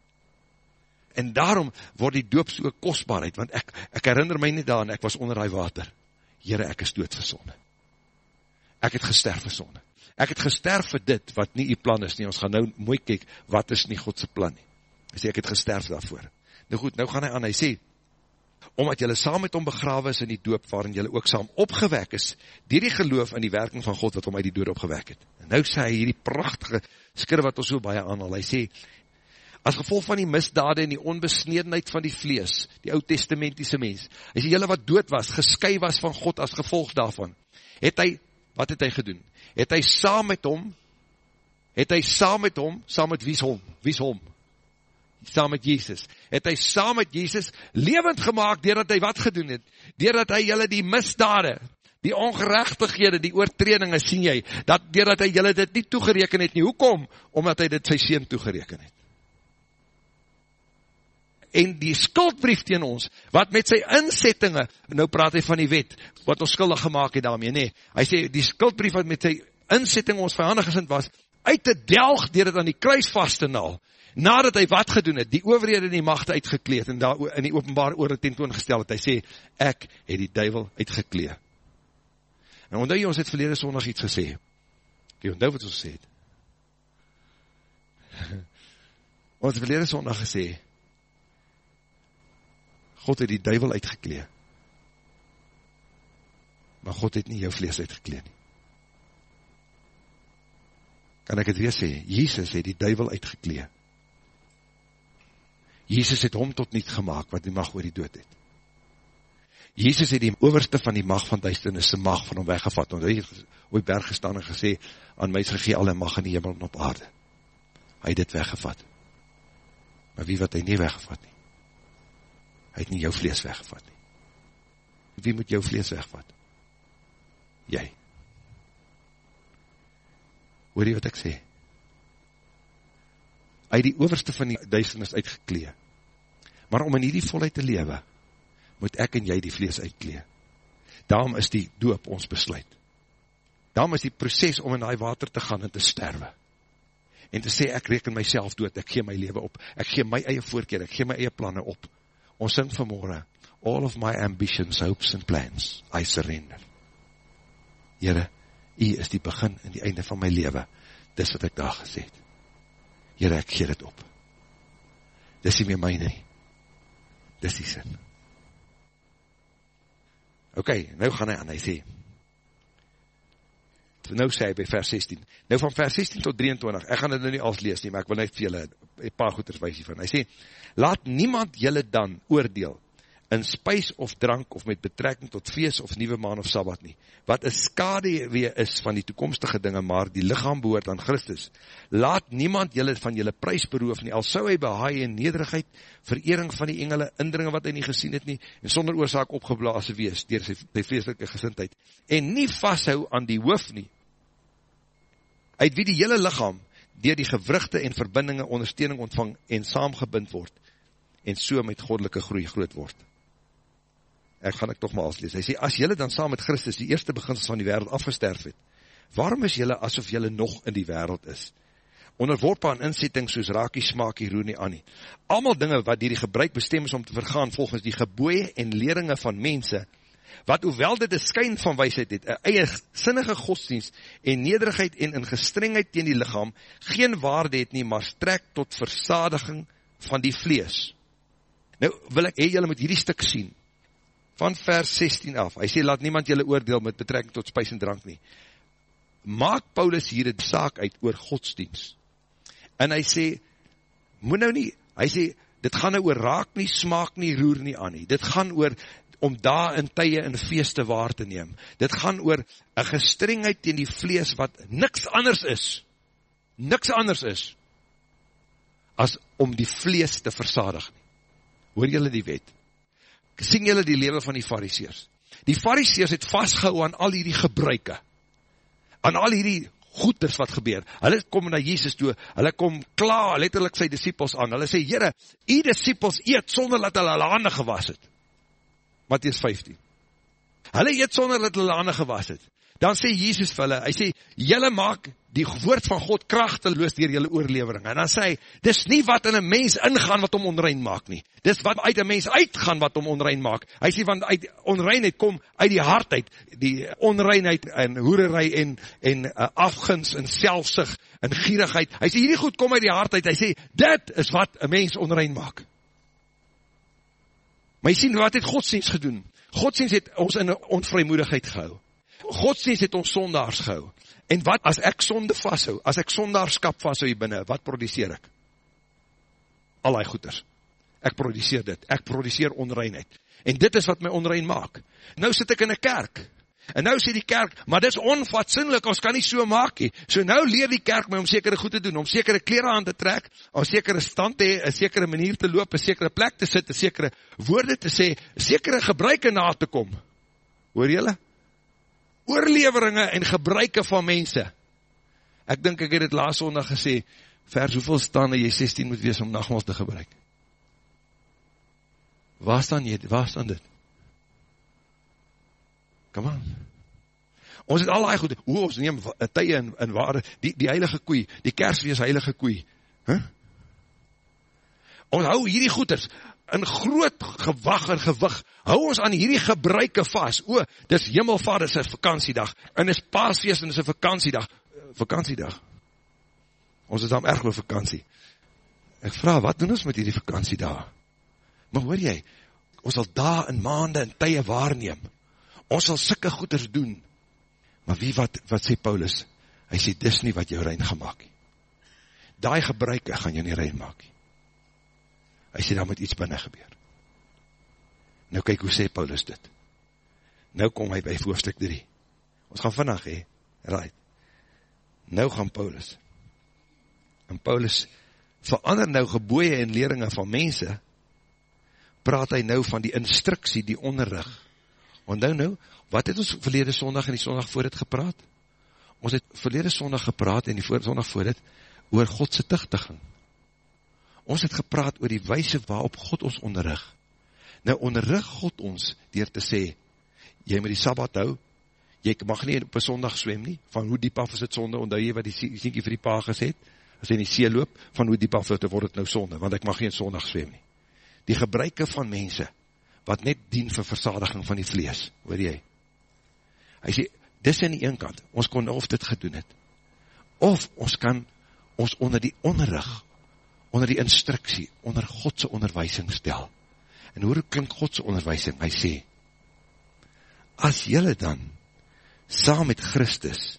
En daarom word die doop so 'n kosbaarheid, want ek, ek herinner my nie daaraan, ek was onder daai water. Here, ek is dood vir sonde. Ek het gesterf vir sonde. Ek het gesterf vir dit, wat nie die plan is nie. Ons gaan nou mooi kyk, wat is nie God se plan nie. Hy sê, ek het gesterf daarvoor. Nou goed, nou gaan hy aan, hy sê, omdat julle saam met hom begrawe is in die doop, waarin julle ook saam opgewek is, deur die geloof in die werking van God, wat hom uit die dood opgewek het. En nou sê hy hierdie prachtige skrif, wat ons so baie aanhaal, hy sê, as gevolg van die misdade en die onbesnedenheid van die vlees, die Ou Testamentiese mens, hy sê, julle wat dood was, geskei was van God as gevolg daarvan, het hy, wat het hy gedoen? Het hy saam met hom, het hy saam met hom, saam met wie's hom? Wie's hom? Saam met Jesus, het hy saam met Jesus lewend gemaak, deurdat hy wat gedoen het, deurdat hy julle die misdade, die ongeregtighede, die oortredinge, sien jy, dat deurdat hy julle dit nie toegereken het nie, hoekom? Omdat hy dit sy seun toegereken het. En die skuldbrief teen ons, wat met sy insettinge, nou praat hy van die wet, wat ons skuldig gemaak het daarmee, nee, hy sê, die skuldbrief wat met sy insetting ons vyandig gesind was, uit te delg, deur dit aan die kruis vast te naal, nadat hy wat gedoen het, die owerhede en die magte uitgekleed, en daar in die openbare oor tentoon gestel het, hy sê, ek het die duiwel uitgekleed. En onthou jy, ons het verlede Sondag iets gesê, jy onthou wat ons gesê het, ons het verlede Sondag gesê, God het die duiwel uitgekleed, maar God het nie jou vlees uitgekleed nie. Kan ek het weer sê, Jesus het die duiwel uitgekleed, Jesus het hom tot niet gemaakt, wat die mag oor die dood het. Jesus het die owerste van die mag van duisternis, die mag van hom weggevat, want hy het op die berg gestaan en gesê, aan my is gegee alle mag in die hemel en op aarde. Hy het dit weggevat. Maar wie wat hy nie weggevat nie? Hy het nie jou vlees weggevat nie. Wie moet jou vlees wegvat? Jy. Hoor jy wat ek sê? Uit die owerste van die duisternis uitgeklee. Maar om in hierdie volheid te lewe, moet ek en jy die vlees uitklee. Daarom is die doop ons besluit. Daarom is die proces om in die water te gaan en te sterwe. En te sê, ek reken myself dood, ek gee my lewe op, ek gee my eie voorkeur, ek gee my eie planne op. Ons sing vanmorgen, all of my ambitions, hopes and plans, I surrender. Here, U is die begin en die einde van my lewe, dis wat ek daar gesê het. Here, ek gee dit op. Dis nie meer myne nie. Dis die sin. Ok, nou gaan hy aan, hy sê, nou sê hy by vers sestien, nou van vers sestien tot drieëntwintig, ek gaan dit nou nie als lees nie, maar ek wil net vir julle een paar goeders wys hiervan. Hy sê, laat niemand julle dan oordeel, in spys of drank, of met betrekking tot fees of nuwe maan of sabbat nie, wat 'n skade weer is van die toekomstige dinge, maar die liggaam behoort aan Christus. Laat niemand julle van julle prys beroof nie, al sou hy behaai in nederigheid, verering van die engele, indringe wat hy nie gesien het nie, en sonder oorsaak opgeblaas wees, deur sy, sy vleeslike gesindheid, en nie vashou aan die hoof nie, uit wie die hele liggaam, deur die gewrigte en verbindinge ondersteuning ontvang, en saamgebind word, en so met goddelike groei groot word. Ek gaan ek toch maar aflees. Hy sê, as jylle dan saam met Christus die eerste beginsels van die wêreld afgesterf het, waarom is jylle asof jylle nog in die wêreld is? Onderworpe aan insetting soos raakie, smaakie, roer nie aan nie. Almal dinge wat deur die gebruik bestem is om te vergaan volgens die gebooie en leringe van mense, wat hoewel dit 'n skyn van wysheid het, 'n eie sinnige godsdienst en nederigheid en in gestrengheid teen die liggaam, geen waarde het nie, maar strek tot versadiging van die vlees. Nou wil ek hê julle moet hierdie stuk sien, van vers sestien af, hy sê, laat niemand julle oordeel met betrekking tot spys en drank nie. Maak Paulus hier 'n saak uit oor godsdienst, en hy sê, moet nou nie, hy sê, dit gaan nou oor raak nie, smaak nie, roer nie aan nie, dit gaan oor, om daar in tye en feeste waar te neem, dit gaan oor, 'n gestrengheid teen die vlees, wat niks anders is, niks anders is, as om die vlees te versadig nie. Hoor julle die wet? Sien julle die lewe van die fariseërs? Die fariseërs het vastgehou aan al hierdie gebruike, aan al hierdie goeders wat gebeur. Hulle kom na Jesus toe, hulle kom klaar, letterlik sy disciples aan, hulle sê, Here, u disciples eet sonder dat hulle hulle hande gewas het. Mattheus vyftien. Hulle eet sonder dat hulle hande gewas het. Dan sê Jesus vir hulle, hy sê, julle maak die woord van God kragteloos deur julle oorlewering. En dan sê hy, dis nie wat in 'n mens ingaan wat hom onrein maak nie. Dis wat uit 'n mens uitgaan wat hom onrein maak. Hy sê, want uit onreinheid kom uit die hart uit, die onreinheid en hoerery en, en uh, afguns en selfsug en gierigheid. Hy sê, hierdie goed kom uit die hart uit. Hy sê, dit is wat 'n mens onrein maak. Maar jy sien, wat het godsdienst gedoen? Godsdienst het ons in 'n onvrymoedigheid gehou. Godsdienst het ons sondaars gehou. En wat as ek sonde vashou, as ek sondaarskap vashou hier binne, wat produseer ek? Al die goeders. Ek produseer dit, ek produseer onreinheid. En dit is wat my onrein maak. Nou sit ek in 'n kerk, en nou sê die kerk, maar dit is onfatsoenlik, ons kan nie so maak nie. So nou leer die kerk my om sekere goed te doen, om sekere klere aan te trek, om sekere stand te hê, 'n sekere manier te loop, 'n sekere plek te sit, 'n sekere woorde te sê, sekere gebruike na te kom. Hoor julle? Oorleweringe en gebruike van mense. Ek dink ek het dit laas Sondag gesê, vers hoeveel staan jy sestien moet wees om nagmaal te gebruik? Waar staan jy, waar staan dit? Come on. Ons het al die goed, hoe ons neem tye en, en ware, die, die heilige koei, die Kersfees heilige koei. Huh? Ons hou hierdie goeders, in groot gewag en gewig, hou ons aan hierdie gebruike vast. O, dis Hemelvaart, dis 'n vakansiedag, en dis Paasfees, en dis 'n vakansiedag. Vakansiedag. Ons is dan erg oor vakansie. Ek vra, wat doen ons met hierdie vakansiedag? Maar hoor jy, ons sal dae en maande en tye waarneem. Ons sal sulke goeders doen. Maar wie wat, wat sê Paulus? Hy sê, dis nie wat jou rein gemaak nie. Daai gebruike gaan jou nie rein maak nie. Hy sê, daar moet iets binne gebeur. Nou kyk, hoe sê Paulus dit? Nou kom hy by hoofstuk drie. Ons gaan vinnig, he, right. Nou gaan Paulus. En Paulus verander nou gebooie en leringe van mense, praat hy nou van die instruksie, die onderrig. Onthou nou, wat het ons verlede Sondag en die Sondag voor dit gepraat? Ons het verlede Sondag gepraat en die voor, Sondag voor dit, oor Godse tuchtiging. Ons het gepraat oor die wyse waarop God ons onderrig. Nou onderrig God ons deur te sê, jy moet die Sabbat hou, jy mag nie op 'n Sondag swem nie, van hoe diep af is dit sonde, onthou jy wat die seentjie vir die pa gesê het, as hy in die see loop, van hoe diep af is dit, word dit nou sonde, want ek mag nie in Sondag swem nie. Die gebruike van mense, wat net dien vir versadiging van die vlees, hoor jy? Hy sê, dis in die een kant, ons kon of dit gedoen het, of ons kan ons onder die onderrig, onder die instruksie, onder Godse onderwysing stel. En hoe klink Godse onderwysing? Hy sê, as jylle dan, saam met Christus,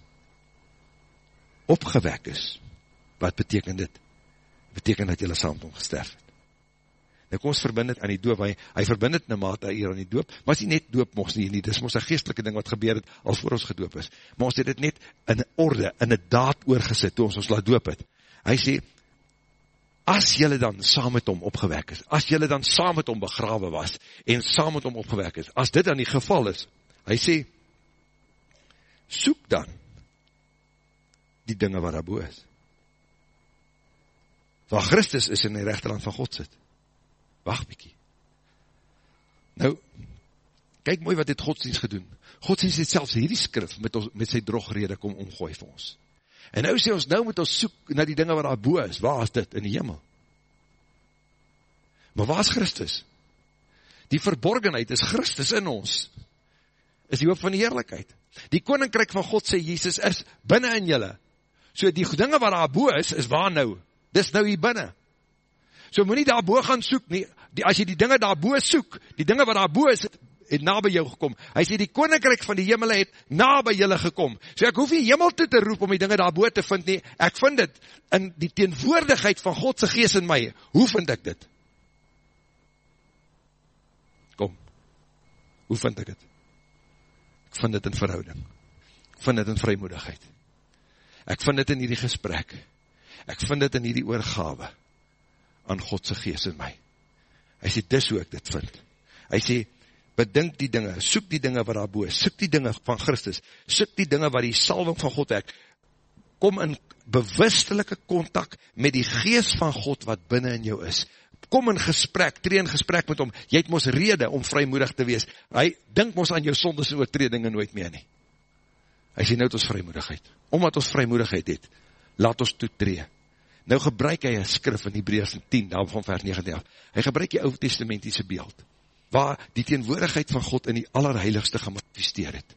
opgewek is, wat beteken dit? Beteken dat jylle saam met hom gesterf het. Nou kom ons verbind het aan die doop, hy, hy verbind het na mate hier aan die doop, maar is nie net doop mos nie, nie, dis mos 'n geestelike ding wat gebeur het, al voor ons gedoop is, maar ons het dit net in 'n orde, in 'n daad oorgesit, toe ons ons laat doop het. Hy sê, as jylle dan saam met hom opgewek is, as jylle dan saam met hom begrawe was, en saam met hom opgewek is, as dit dan die geval is, hy sê, soek dan die dinge wat daarbo is. Waar Christus is in die regterhand van God sit. Wacht bykie. Nou, kyk mooi wat het godsdienst gedoen. Godsdienst het selfs hierdie skrif met, ons, met sy drogrede kom omgooi vir ons. En nou sê ons, nou moet ons soek na die dinge wat daarbo is. Waar is dit? In die hemel. Maar waar is Christus? Die verborgenheid is Christus in ons. Is die hoop van die heerlikheid. Die koninkryk van God sê, Jesus is binne in julle. So die dinge wat daarbo is, is waar nou? Dis nou hier binne. So moet nie daarbo gaan soek nie, die, as jy die dinge daarbo soek, die dinge wat daarbo is, het, het na by jou gekom. Hy sê die koninkryk van die hemel het na by julle gekom. So ek hoef nie hemel toe te roep om die dinge daarbo te vind nie, ek vind dit in die teenwoordigheid van God se gees in my. Hoe vind ek dit? Kom, hoe vind ek dit? Ek vind dit in verhouding. Ek vind dit in vrymoedigheid. Ek vind dit in hierdie gesprek. Ek vind dit in hierdie oorgawe aan God se gees in my. Hy sê, dis hoe ek dit vind. Hy sê, bedink die dinge, soek die dinge wat daarbo is, soek die dinge van Christus, soek die dinge wat die salwing van God werk, kom in bewustelike kontak met die gees van God wat binne in jou is. Kom in gesprek, tree in gesprek met hom, jy het mos rede om vrymoedig te wees. Hy dink mos aan jou sondes en oortredinge nooit meer nie. Hy sê, nou het ons vrymoedigheid. Omdat ons vrymoedigheid het, laat ons toetree. Nou gebruik hy een skrif in Hebreërs tien, daar van vers negentien af. Hy gebruik die Ou Testamentiese beeld, waar die teenwoordigheid van God in die allerheiligste gemanifesteer het.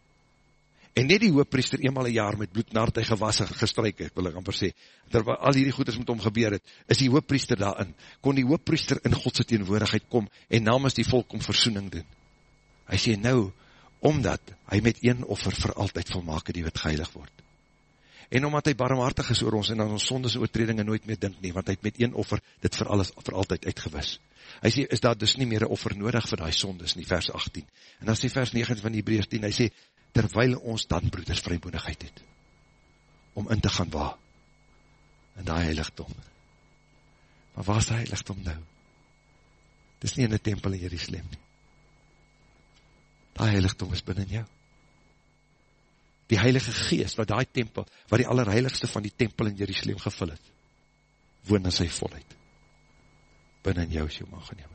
En net die hoofpriester eenmaal een jaar met bloednaart hy gewasse gestryk, ek wil ek amper sê, terwyl al hierdie goeders met hom gebeur het, is die hoofpriester daarin, kon die hoofpriester in Godse teenwoordigheid kom, en namens die volk om versoening doen. Hy sê nou, omdat hy met een offer vir altyd volmaak die wat geheilig word. En omdat hy barmhartig is oor ons, en aan ons sondes en oortredinge nooit meer dink nie, want hy het met een offer dit vir alles, vir altyd uitgewis. Hy sê, is daar dus nie meer een offer nodig vir die sondes nie, vers achttien. En dan sê vers negentien van Hebreërs tien, hy sê, terwyl ons dan broeders vrymoedigheid het, om in te gaan waar? In die heiligdom. Maar waar is die heiligdom nou? Dit is nie in die tempel in Jerusalem nie. Die heiligdom is binne in jou. Die Heilige Gees, wat die tempel, wat die allerheiligste van die tempel in Jerusalem gevul het, woon in sy volheid. Binne in jou is jou man geneem.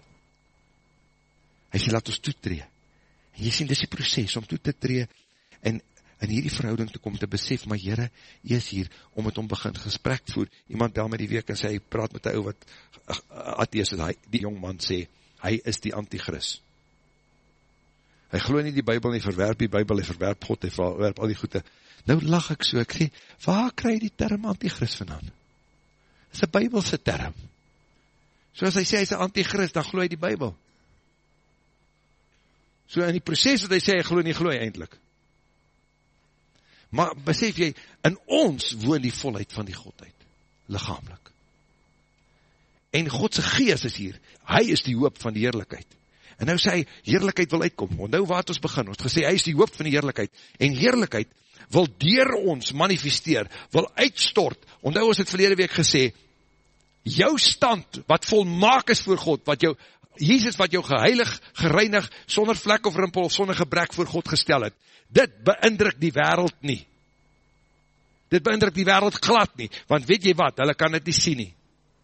Hy sê, laat ons toetree. En jy sien, dis die proces om toe te tree, en in hierdie verhouding te kom, te besef, maar Here, jy is hier, om met hom begin gesprek voer. Iemand bel met die week, en sê, hy praat met die ou wat, atheïs is, die jong man sê, hy is die antichrist. Hy glo nie die Bybel, hy verwerp die Bybel, hy verwerp God, hy verwerp al die goede. Nou lag ek so, ek sê, waar kry die term antichrist vandaan? Dit is 'n Bybelse term. So as hy sê, hy is 'n antichrist, dan glo hy die Bybel. So in die proces wat hy sê, hy glo nie, glo hy eintlik. Maar besef jy, in ons woon die volheid van die Godheid, liggaamlik. En God se Gees is hier, hy is die hoop van die heerlikheid. En nou sê hy, heerlikheid wil uitkom. Want nou waar het ons begin? Ons het gesê, hy is die hoop van die heerlikheid. En heerlikheid wil deur ons manifesteer, wil uitstort. Onthou ons het verlede week gesê, jou stand, wat volmaak is voor God, wat jou, Jesus wat jou geheilig, gereinig, sonder vlek of rimpel, of sonder gebrek voor God gestel het, dit beïndruk die wêreld nie. Dit beïndruk die wêreld glad nie, want weet jy wat, hulle kan dit nie sien nie.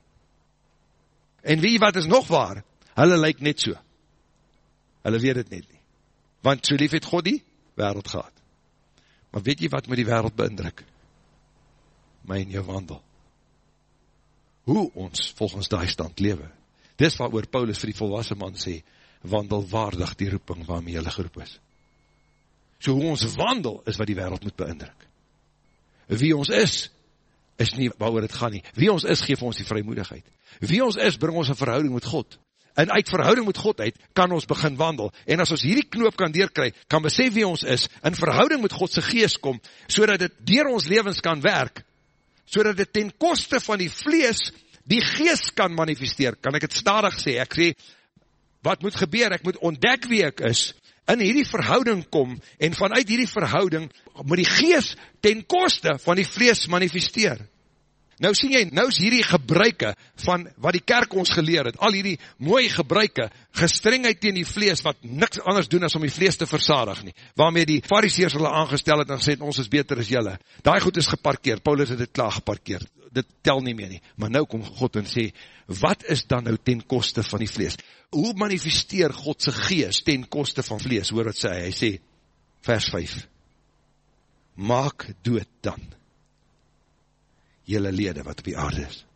En weet jy wat is nog waar? Hulle lyk net so. Hulle weet het net nie. Want so lief het God die wêreld gehad. Maar weet jy wat met die wêreld beïndruk? My en jou wandel. Hoe ons volgens daai stand lewe. Dis wat oor Paulus vir die volwasse man sê, wandel waardig die roeping waarmee hulle geroep is. So hoe ons wandel is wat die wêreld moet beïndruk. Wie ons is, is nie waaroor dit gaan nie. Wie ons is, geef ons die vrymoedigheid. Wie ons is, bring ons 'n verhouding met God. En uit verhouding met God uit, kan ons begin wandel. En as ons hierdie knoop kan deurkry, kan besef wie ons is, in verhouding met God se Gees kom, sodat dit deur ons lewens kan werk, sodat dit ten koste van die vlees, die gees kan manifesteer, kan ek het stadig sê, ek sê, wat moet gebeur, ek moet ontdek wie ek is, in hierdie verhouding kom, en vanuit hierdie verhouding, moet die gees ten koste van die vlees manifesteer. Nou sien jy, nou is hierdie gebruike van wat die kerk ons geleer het, al hierdie mooi gebruike, gestrengheid teen die vlees, wat niks anders doen as om die vlees te versadig nie, waarmee die fariseërs hulle aangestel het en gesê het, ons is beter as julle. Daai goed is geparkeer, Paulus het dit klaar geparkeer, dit tel nie meer nie, maar nou kom God en sê, wat is dan nou ten koste van die vlees? Hoe manifesteer God se gees ten koste van vlees? Hoor wat sê hy, hy sê, vers vyf, maak dood dan julle lede wat op die aarde is.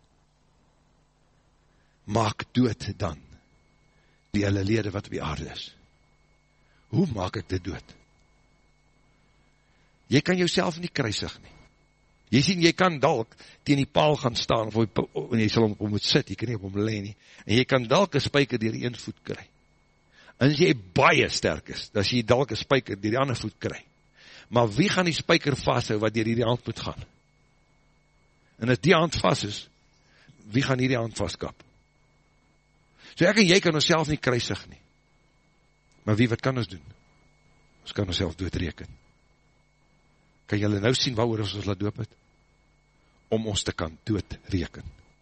Maak dood dan die julle lede wat op die aarde is. Hoe maak ek dit dood? Jy kan jouself nie kruisig nie. Jy sien, jy kan dalk teen die paal gaan staan, of jy, jy sal hom op moet sit, jy kan nie op hom lê nie, en jy kan dalk een spyker deur die een voet kry. En as jy baie sterk is, dan as jy dalk een spyker deur die ander voet kry. Maar wie gaan die spyker vasthou wat deur die hand moet gaan? En as die hand vast is, wie gaan hierdie hand vastkap? So ek en jy kan ons self nie kruisig nie. Maar wie, wat kan ons doen? Ons kan ons self doodreken. Kan julle nou sien waaroor ons ons laat doop het? Om ons te kan doodreken.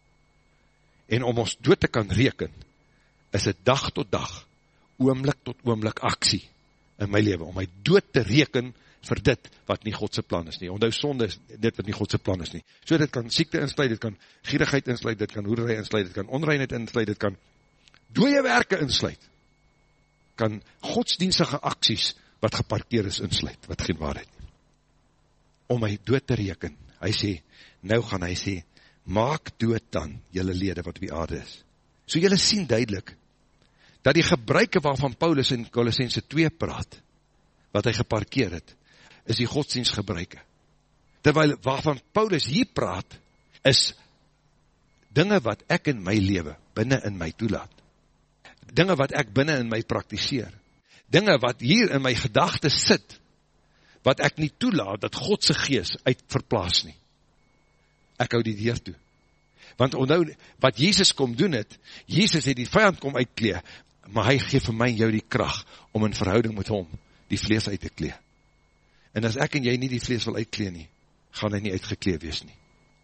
En om ons dood te kan reken, is het dag tot dag, oomblik tot oomblik aksie in my lewe, om my dood te reken vir dit wat nie Godse plan is nie. Onthou, sonde is dit wat nie Godse plan is nie. So dit kan siekte insluit, dit kan gierigheid insluit, dit kan hoererij insluit, dit kan onreinheid insluit, dit kan dooie werke insluit, kan godsdienstige aksies wat geparkeer is insluit, wat geen waarheid nie. Om my dood te reken, hy sê, nou gaan hy sê, maak dood dan julle lede wat op die aarde is. So julle sien duidelik, dat die gebruike waarvan Paulus in Kolossense twee praat, wat hy geparkeer het, is die godsdienstgebruike. Terwyl waarvan Paulus hier praat, is dinge wat ek in my lewe, binne in my toelaat. Dinge wat ek binne in my praktiseer. Dinge wat hier in my gedagte sit, wat ek nie toelaat, dat Godse gees uit verplaas nie. Ek hou die deur toe. Want onthou, wat Jesus kom doen het, Jesus het die vijand kom uitklee, maar hy gee vir my en jou die krag, om in verhouding met hom, die vlees uit te klee. En as ek en jy nie die vlees wil uitklee nie, gaan hy nie uitgeklee wees nie.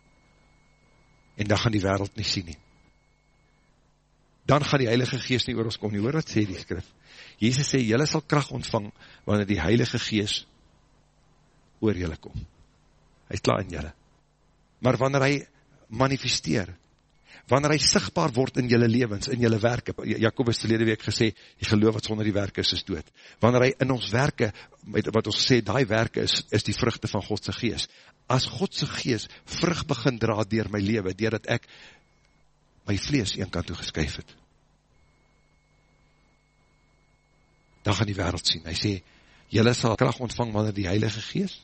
En dan gaan die wêreld nie sien nie. Dan gaan die Heilige Gees nie oor ons kom nie. Hoor wat sê die skrif? Jesus sê, julle sal krag ontvang, wanneer die Heilige Gees oor julle kom. Hy is klaar in julle. Maar wanneer hy manifesteer, wanneer hy sigbaar word in julle lewens, in julle werke, Jakobus verlede week gesê, die geloof wat sonder die werke is, is dood. Wanneer hy in ons werke, wat ons sê, die werke is, is die vrugte van Godse Gees. As Godse Gees vrug begin dra deur my lewe, deurdat ek my vlees een kant toe geskuif het, dan gaan die wêreld sien. Hy sê, julle sal krag ontvang wanneer die Heilige Gees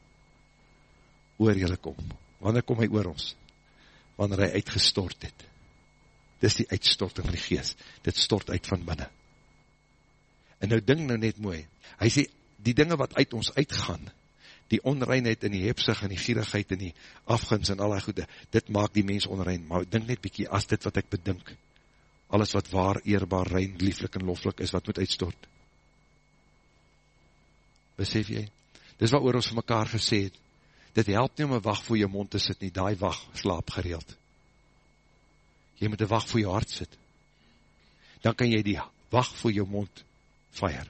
oor julle kom. Wanneer kom hy oor ons? Wanneer hy uitgestort het. Dis die uitstorting van die Gees. Dit stort uit van binne. En nou ding nou net mooi. Hy sê, die dinge wat uit ons uitgaan, die onreinheid en die hebsig en die gierigheid en die afguns en al die goede, dit maak die mens onrein. Maar dink net bykie, as dit wat ek bedink, alles wat waar, eerbaar, rein, lieflik en loflik is, wat moet uitstort. Besef jy? Dis wat oor ons vir mekaar gesê het. Dit help nie om een wacht voor jou mond te sit nie, daai wacht slaap gereeld. Jy moet een wacht voor jou hart sit. Dan kan jy die wacht voor jou mond fire.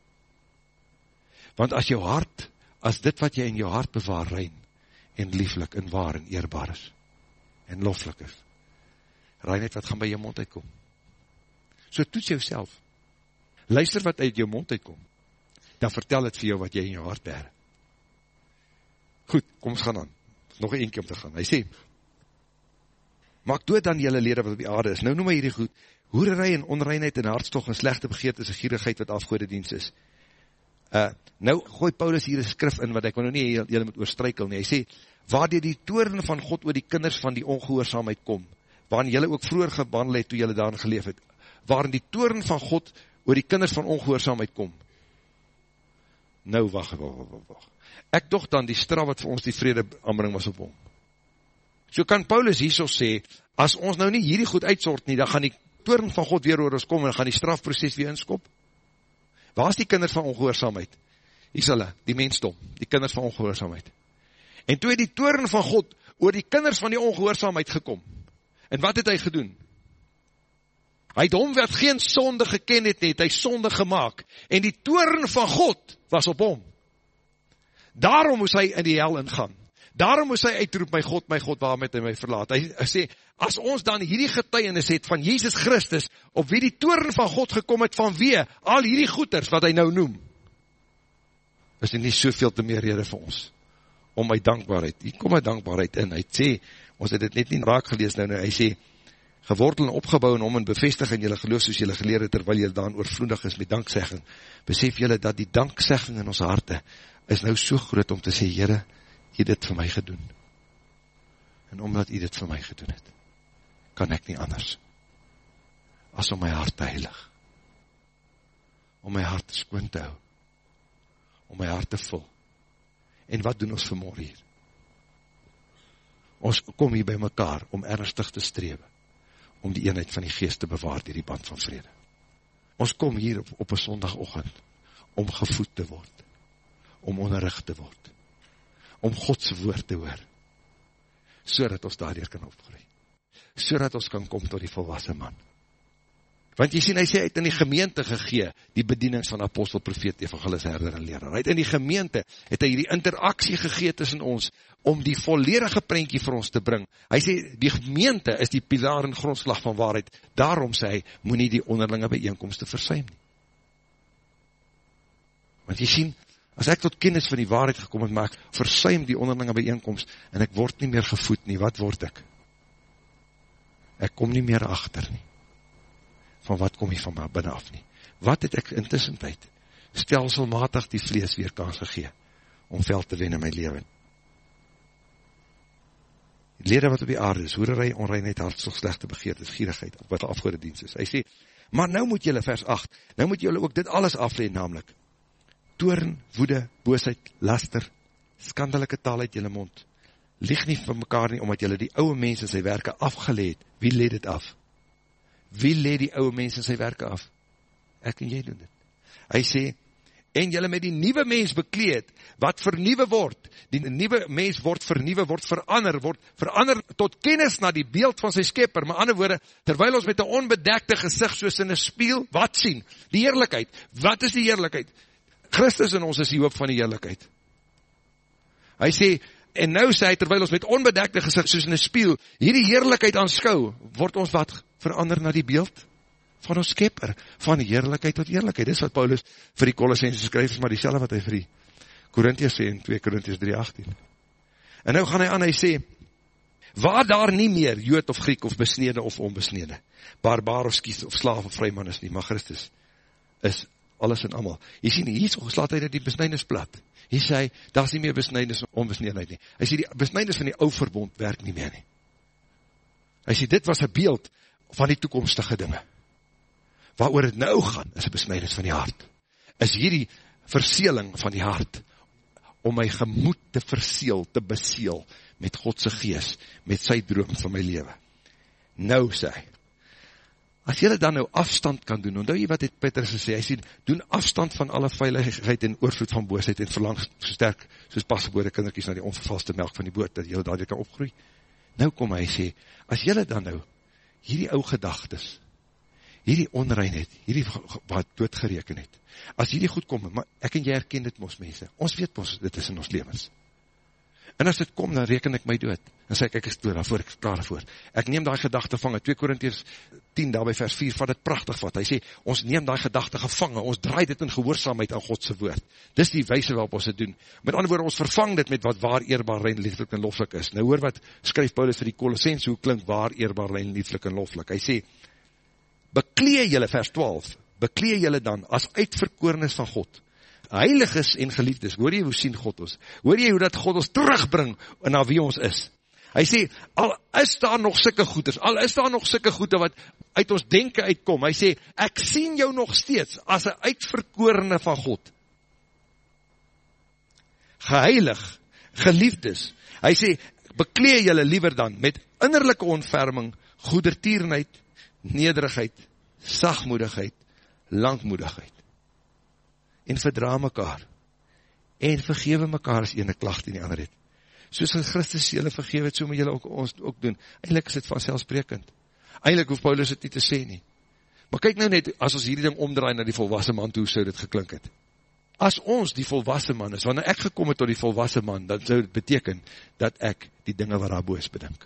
Want as jou hart, as dit wat jy in jou hart bewaar, rein en lieflik en waar en eerbaar is, en loflik is, reinheid wat gaan by jou mond uitkom. So toets jou self. Luister wat uit jou mond uitkom. Dan vertel het vir jou wat jy in jou hart beheer. Goed, kom ons gaan aan. Nog een keer om te gaan. Hy sê, maak dood dan julle lede wat op die aarde is. Nou noem hy hierdie goed, hoererij en onreinheid en hartstog en slegte begeertes en gierigheid wat afgodedienst is. Uh, nou gooi Paulus hier een skrif in wat ek nou nie julle moet oorstrykel nie. Hy sê, waardeur die toorn van God oor die kinders van die ongehoorsaamheid kom, waarin julle ook vroeger gewandel het toe julle daarin geleef het, waarin die toorn van God oor die kinders van ongehoorsaamheid kom. Nou, wacht, wacht, wacht, wacht. Ek dog dan die straf wat vir ons die vrede aanbring was op hom. So kan Paulus hierso sê, as ons nou nie hierdie goed uitsort nie, dan gaan die toorn van God weer oor ons kom, en gaan die strafproces weer inskop. Waar is die kinders van ongehoorsaamheid? Hier is hulle, die mensdom, die kinders van ongehoorsaamheid. En toe het die toorn van God oor die kinders van die ongehoorsaamheid gekom. En wat het hy gedoen? Hy het hom wat geen sonde geken het net, hy sonde gemaak. En die toorn van God was op hom. Daarom moes hy in die hel ingaan. Daarom moes hy uitroep, my God, my God, waarom het hy my verlaat? Hy, hy sê, as ons dan hierdie getuienis het van Jesus Christus, op wie die toorn van God gekom het, vanweë al hierdie goeders wat hy nou noem, is dit nie soveel te meer rede vir ons, om my dankbaarheid, hier kom my dankbaarheid in, hy sê, ons het dit net nie raak gelees nou, nou hy sê, gewortel en opgebouw en om en bevestig in julle geloof, soos julle geleer het, terwyl julle daan oorvloedig is met danksegging, besef julle dat die danksegging in ons harte, is nou so groot om te sê, Here, jy dit vir my gedoen, en omdat jy dit vir my gedoen het, kan ek nie anders, as om my hart te heilig, om my hart skoon te hou, om my hart te vul, en wat doen ons vanmorgen hier? Ons kom hier by mekaar, om ernstig te strewe, om die eenheid van die geest te bewaar, die band van vrede. Ons kom hier op, op een sondagoggend, om gevoed te word, om onderrig te word, om Godse woord te hoor, so dat ons daardeur kan opgroei, so dat ons kan kom tot die volwassen man. Want jy sien, hy sê, hy het in die gemeente gegee, die bedienings van apostel, profeet, evangelis, herder en leraar. Hy het in die gemeente, het hy die interaksie gegee tussen ons, om die volledige prentjie vir ons te bring. Hy sê, die gemeente is die pilaar en grondslag van waarheid, daarom sê hy, moet nie die onderlinge bijeenkomste versuim nie. Want jy sien, as ek tot kennis van die waarheid gekom het, maar ek versuim die onderlinge bijeenkomst, en ek word nie meer gevoed nie, wat word ek? Ek kom nie meer achter nie. Van wat kom hier van my binnen af nie. Wat het ek intussen tyd stelselmatig die vlees weer kans gegee om veld te wen in my leven. Die lede wat op die aarde is, hoererij, onreinheid, hartstocht, slechte begeertes, gierigheid, wat afgode dienst is. Hy sê, maar nou moet julle, vers acht, nou moet julle ook dit alles afleen, namelijk, toorn, woede, boosheid, laster, skandelike taal uit julle mond, lieg nie van mekaar nie, omdat julle die ouwe mens in sy werke afgeleed, wie leed dit af? Wie leed die ouwe mens in sy werke af? Ek en jy doen dit. Hy sê, en julle met die nieuwe mens bekleed, wat vernieuwe word, die nieuwe mens word vernieuwe, word verander, word verander tot kennis na die beeld van sy skepper, maar ander woorde, terwyl ons met 'n onbedekte gesig soos in 'n spieël, wat sien? Die heerlikheid. Wat is die heerlikheid? Christus in ons is die hoop van die heerlikheid. Hy sê, en nou sê hy, terwyl ons met onbedekte gesig soos in 'n spieël, hierdie heerlikheid aanskou, word ons wat verander na die beeld van ons skepper, van heerlikheid tot heerlikheid. Dis wat Paulus vir die Kolossense skryf, is maar dieselfde wat hy vir die Korintiërs sê in twee Korintiërs drie agtien. En nou gaan hy aan, hy sê, waar daar nie meer Jood of Griek of besnede of onbesnede, barbaar of skies of slaaf of vryman is nie, maar Christus is alles en almal. Jy sien, hier slaat hy dit die besnydenis plat. Hier sê hy, daar is nie meer besnydenis of onbesnedenheid nie. Hy sê, die besnydenis van die ou verbond werk nie meer nie. Hy sê, dit was 'n beeld van die toekomstige dinge. Waaroor het nou gaan, is 'n besnydenis van die hart. Is hierdie verseeling van die hart, om my gemoed te verseel, te beseel, met Godse gees, met sy droom van my lewe. Nou sê hy, as jylle dan nou afstand kan doen, onthou jy wat het Petrus gesê, hy sê, doen afstand van alle veiligheid en oorvloed van boosheid, en verlang so sterk, soos pasgebore kindertjies na die onvervalste melk van die boot, dat jylle daardie kan opgroei. Nou kom hy sê, as jylle dan nou, hierdie ou gedagtes, hierdie onreinheid, hierdie wat doodgereken het, as hierdie goed kom, maar ek en jy herken dit mos mense, ons weet mos, dit is in ons lewens. En as dit kom, dan reken ek my dood. Dan sê ek, ek is dood daarvoor, ek is klaar daarvoor. Ek neem die gedachte vangen, twee Korintiërs tien, daar by vers vier, vat dit prachtig vat. Hy sê, ons neem die gedachte gevangen, ons draai dit in gehoorsaamheid aan Godse woord. Dis die wijse waarop ons dit doen. Met ander woorde, ons vervang dit met wat waar, eerbaar, rein, lieflik en loflik is. Nou hoor wat skryf Paulus vir die Kolossense, hoe klink waar, eerbaar, rein, lieflik en loflik. Hy sê, beklee julle, vers twaalf, beklee julle dan as uitverkorenes van God, heiliges en geliefdes. Hoor jy hoe sien God ons? Hoor jy hoe dat God ons terugbring na wie ons is? Hy sê, al is daar nog sulke goeders, al is daar nog sulke goede wat uit ons denke uitkom, hy sê, ek sien jou nog steeds as 'n uitverkorene van God. Geheilig, geliefdes. Hy sê, beklee julle liewer dan met innerlike ontferming, goedertierenheid, nederigheid, sagmoedigheid, langmoedigheid. En verdra mekaar. En vergewe mekaar as ene klag teen die ander het. Soos Christus julle vergewe het, so moet julle ook ons ook doen. Eintlik is dit vanselfsprekend. Eintlik hoef Paulus dit nie te sê nie. Maar kyk nou net, as ons hierdie ding omdraai na die volwasse man toe, sou dit geklink het. As ons die volwasse man is, wanneer ek gekom het tot die volwasse man, dan sou dit beteken, dat ek die dinge wat daarbo is bedink.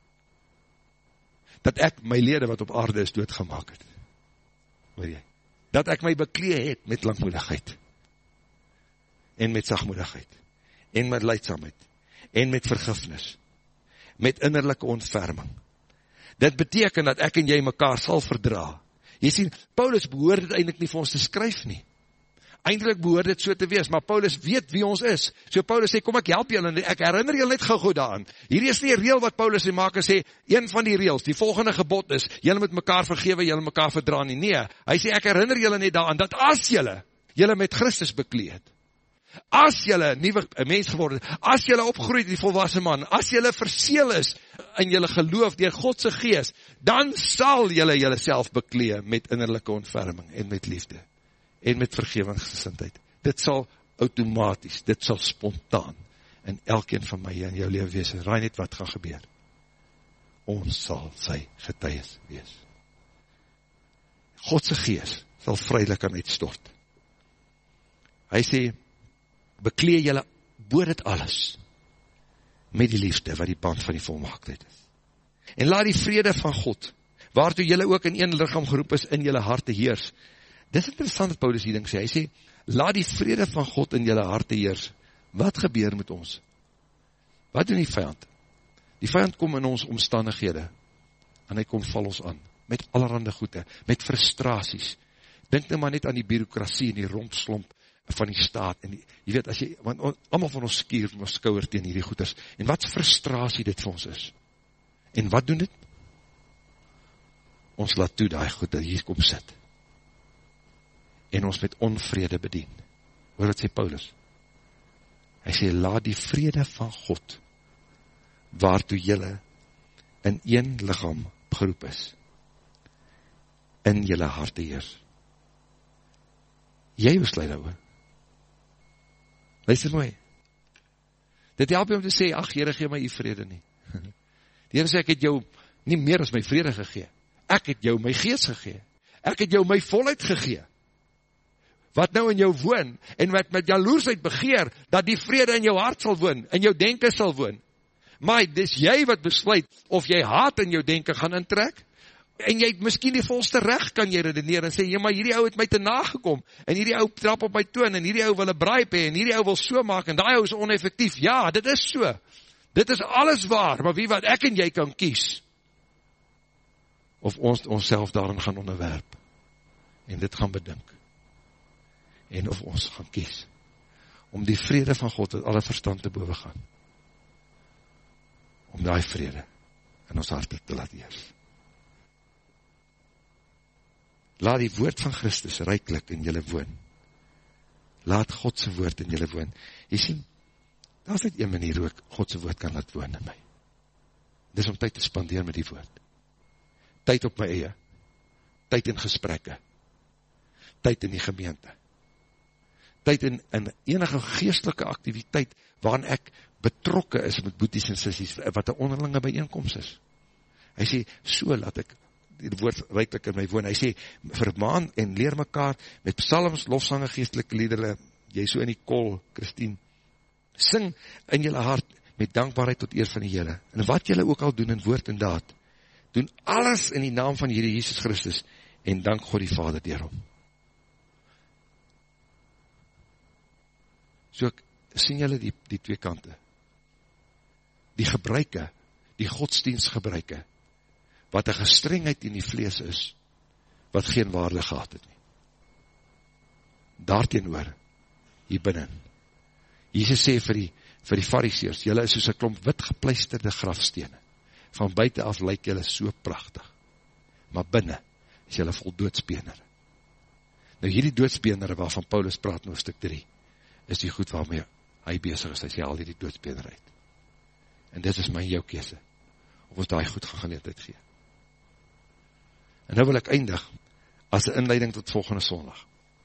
Dat ek my lede wat op aarde is doodgemaak het. Hoor jy? Dat ek my beklee het met langmoedigheid. En met sagmoedigheid. En met lydsaamheid. En met vergifnis. Met innerlike ontferming. Dit beteken dat ek en jy mekaar sal verdra. Jy sien, Paulus behoort dit eintlik nie vir ons te skryf nie. Eindelijk behoort dit so te wees, maar Paulus weet wie ons is. So Paulus sê, kom ek help julle, en ek herinner julle net gou-gou daaraan. Hierdie is nie een reël wat Paulus sê maak en sê, een van die reëls, die volgende gebod is, julle moet mekaar vergewe, julle mekaar verdra nie. Nee, hy sê, ek herinner julle net daaraan, dat as julle, julle met Christus bekleed, as julle nuwe mens geworden, as julle opgroei die volwasse man, as julle verseel is in julle geloof deur God se gees, dan sal julle julle self beklee met innerlike ontferming en met liefde en met vergewingsgesindheid. Dit sal outomaties, dit sal spontaan in elkeen van my en jou lewe wees. Raai net wat gaan gebeur. Ons sal sy getuies wees. God se gees sal vrylik aan uitstort. Hy sê, beklee julle bo dit alles met die liefde wat die band van die volmaaktheid is. En laat die vrede van God, waartoe julle ook in een liggaam geroep is, in julle harte heers. Dit is interessant wat Paulus hier ding sê. Hy sê, laat die vrede van God in julle harte heers. Wat gebeur met ons? Wat doen die vyand? Die vyand kom in ons omstandighede, en hy kom val ons aan, met allerhande goede, met frustrasies. Dink nou maar net aan die bureaukrasie en die rompslomp van die staat, en die, jy weet, as jy, want allemaal van ons skier, ons skouer teen hierdie goeders, en wat frustrasie dit vir ons is, en wat doen dit? Ons laat toe die goede hier kom sit, en ons met onvrede bedien. Hoor wat sê Paulus? Hy sê, laat die vrede van God, waartoe julle in een lichaam geroep is, in julle harte heers. Jy besluit nou, luister mooi. Dit help jy om te sê, ag Here, gee my u vrede nie. Die Here sê, ek het jou nie meer as my vrede gegee. Ek het jou my gees gegee. Ek het jou my volheid gegee. Wat nou in jou woon, en wat met jaloersheid begeer, dat die vrede in jou hart sal woon, in jou denke sal woon. Maar dis jy wat besluit, of jy haat in jou denke gaan intrek, en jy, miskien die volste recht kan jy redeneer, en sê, ja, maar hierdie ou het my te nagekom, en hierdie ou trap op my toon, en hierdie ou wil een braai pe, en hierdie ou wil so maak, en die ou is oneffectief. Ja, dit is so. Dit is alles waar, maar wie wat ek en jy kan kies, of ons onsself daarin gaan onderwerp, en dit gaan bedink, en of ons gaan kies, om die vrede van God, het alle verstand te boven gaan, om die vrede, in ons hart te laat heers. Laat die woord van Christus ryklik in julle woon. Laat God se woord in julle woon. Jy sien, daar is net een manier hoe ek God se woord kan laat woon in my. Dis om tyd te spandeer met die woord. Tyd op my eie. Tyd in gesprekke. Tyd in die gemeente. Tyd in, in enige geestelike activiteit waarin ek betrokke is met boeties en sissies, wat 'n onderlinge byeenkoms is. Hy sê, so laat ek die woord ryklik in my woon. Hy sê, vermaan en leer mekaar met psalms, lofsange, geestelike liedere, jy so in die kol, Christine, sing in julle hart met dankbaarheid tot eer van die Here. En wat julle ook al doen in woord en daad, doen alles in die naam van Here Jesus Christus en dank God die Vader deur hom. So sien julle die, die twee kante. Die gebruike, die godsdienstgebruike, wat 'n gestrengheid in die vlees is, wat geen waarde gehad het nie. Daarteenoor, hier binnen. Jesus sê vir die, vir die fariseërs, julle is soos 'n klomp wit gepleisterde grafstene. Van buite af lyk julle so pragtig. Maar binne is julle vol doodsbenere. Nou hierdie doodsbenere waarvan Paulus praat in hoofstuk drie, is die goed waarmee hy besig is, hy sê al hierdie doodsbenere uit. En dit is my en jou keuse, of ons daai goed gaan geleentheid gee. En nou wil ek eindig, as 'n inleiding tot volgende Sondag.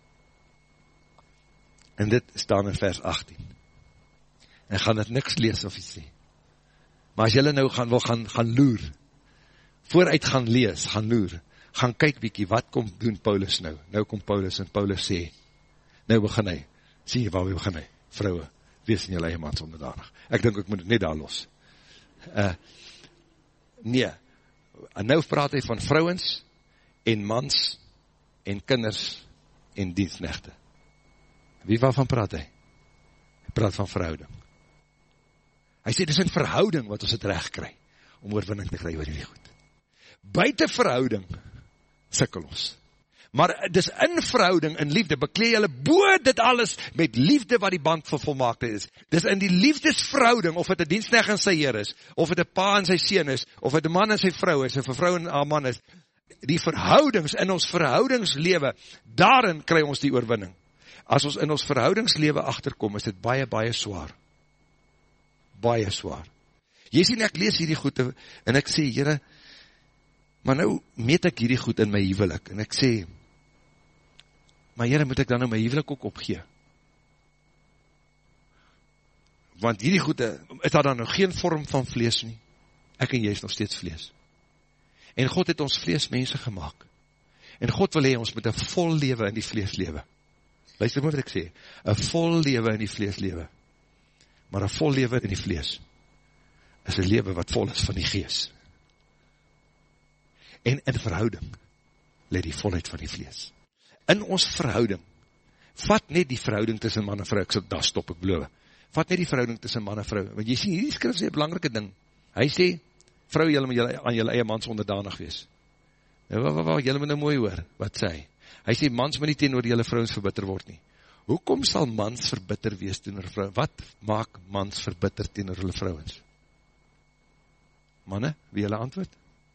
En dit staan in vers agttien. En gaan dit niks lees of iets nie. Maar as julle nou gaan, wil gaan, gaan loer, vooruit gaan lees, gaan loer, gaan kyk bietjie, wat kom doen Paulus nou? Nou kom Paulus en Paulus sê, nou begin hy, sien jy waar we begin hy? Vrouwe, wees in julle eie mans onderdanig. Ek dink ek moet het net daar los. Uh, nee, en nou praat hy van vrouwens, en mans, en kinders, en diensknegte. Wie waarvan praat hy? Hy praat van verhouding. Hy sê, dit is een verhouding wat ons het recht kry, om oorwinning te kry oor die goed. Buiten verhouding, sukkel ons. Maar dis in verhouding, in liefde, beklee julle bo dit alles, met liefde wat die band van volmaakte is. Dis in die liefdesverhouding, of het een diensknegt en sy heer is, of het een pa en sy seun is, of het een man en sy vrou is, of een vrou en haar man is, die verhoudings, in ons verhoudingslewe, daarin kry ons die oorwinning. As ons in ons verhoudingslewe achterkom, is dit baie, baie swaar. Baie swaar. Jy sien, ek lees hierdie goed, en ek sê, Here, maar nou meet ek hierdie goed in my huwelik, en ek sê, maar Here, moet ek dan nou my huwelik ook opgee? Want hierdie goede, is daar dan nou geen vorm van vlees nie? Ek en jy is nog steeds vlees. En God het ons vleesmense gemaakt. En God wil hê ons met 'n vol lewe in die vlees lewe. Luister maar wat ek sê, 'n vol lewe in die vlees lewe. Maar 'n vol lewe in die vlees is 'n lewe wat vol is van die gees. En in verhouding lê die volheid van die vlees. In ons verhouding, vat net die verhouding tussen man en vrou, ek sal daar stop, ek beloof. Vat net die verhouding tussen man en vrou, want jy sien, hierdie skrif sê 'n belangrike ding. Hy sê, vrou, julle moet julle aan julle eie mans onderdanig wees. Nou, wat, wat, wat, julle moet nou mooi hoor, wat sê hy? Hy sê, mans moet nie teenoor julle vrouens verbitter word nie. Hoekom sal mans verbitter wees teenoor vrou? Wat maak mans verbitter teenoor hulle vrouens? Manne, wie julle antwoord?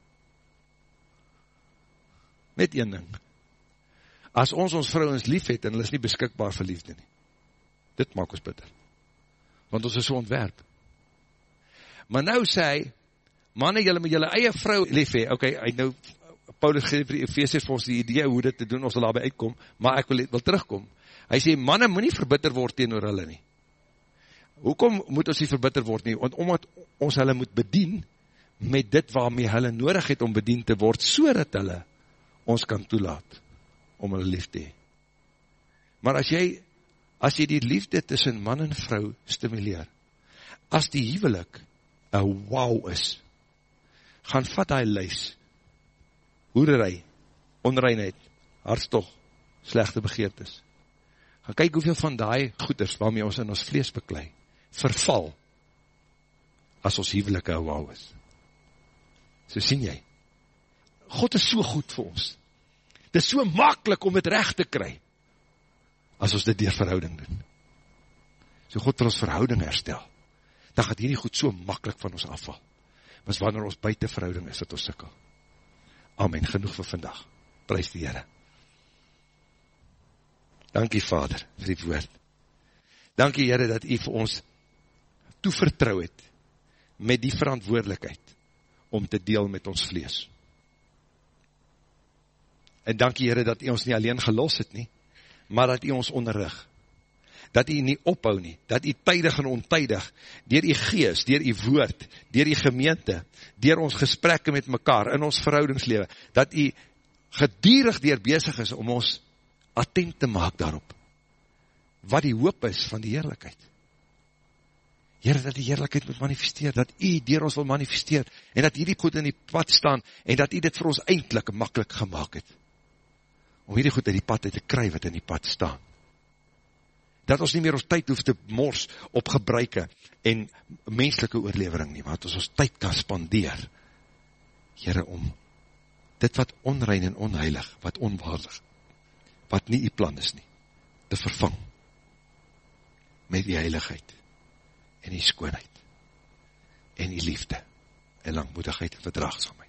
Net een ding. As ons ons vrouens lief het, en hulle is nie beskikbaar vir liefde nie. Dit maak ons bitter. Want ons is so ontwerp. Maar nou sê hy, manne, julle met julle eie vrou lief hê. Ok, hy nou, Paulus gee vir die Efesiërs vir ons die idee hoe dit te doen, ons sal daarby uitkom, maar ek wil, wil terugkom. Hy sê, manne moet nie verbitter word teenoor hulle nie. Hoekom moet ons nie verbitter word nie? Want omdat ons hulle moet bedien, met dit waarmee hulle nodig het om bedien te word, so dat hulle ons kan toelaat, om hulle lief te hê. Maar as jy, as jy die liefde tussen man en vrou stimuleer, as die huwelik een wow is, gaan vat hy lys, hoerery, onreinheid, hartstog, slegte begeertes. Gaan kyk hoeveel van die goeders, waarmee ons in ons vlees beklei, verval, as ons huwelik een wow is. So sien jy, God is so goed vir ons. Dit is so maklik om het recht te kry, as ons dit deur verhouding doen. So God wil ons verhouding herstel, dan gaat hierdie goed so maklik van ons afval. Was wanneer ons buiten verhouding is, dat ons sukkel. Amen, genoeg vir vandag. Prys die Here. Dankie Vader, vir die woord. Dankie Here, dat U vir ons toevertrou het, met die verantwoordelikheid, om te deel met ons vlees. En dankie Here, dat U ons nie alleen gelos het nie, maar dat U ons onderrig, dat U nie ophou nie, dat U tydig en ontydig, deur U gees, deur U woord, deur U gemeente, deur ons gesprekke met mekaar, in ons verhoudingslewe, dat U gedierig deur besig is, om ons attent te maak daarop, wat die hoop is van die heerlikheid. Here, dat die heerlikheid moet manifesteer, dat U deur ons wil manifesteer, en dat hierdie goed in die pad staan, en dat U dit vir ons eintlik maklik gemaak het, om hierdie goed in die pad te kry, wat in die pad staan. Dat ons nie meer ons tyd hoef te mors op gebruike, en menslike oorlewering nie, maar dat ons ons tyd kan spandeer, Here, om dit wat onrein en onheilig, wat onwaardig, wat nie U plan is nie, te vervang, met die heiligheid, en die skoonheid, en die liefde, en langmoedigheid en verdraagsaamheid.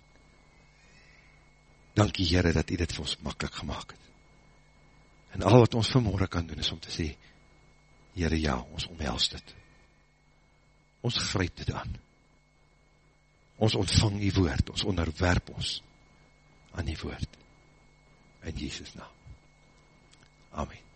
Dankie Here, dat U dit vir ons maklik gemaakt het. En al wat ons vanmorgen kan doen, is om te sê, Here, ja, ons omhels dit. Ons gryp dit aan. Ons ontvang die woord, ons onderwerp ons aan die woord. In Jesus naam. Amen.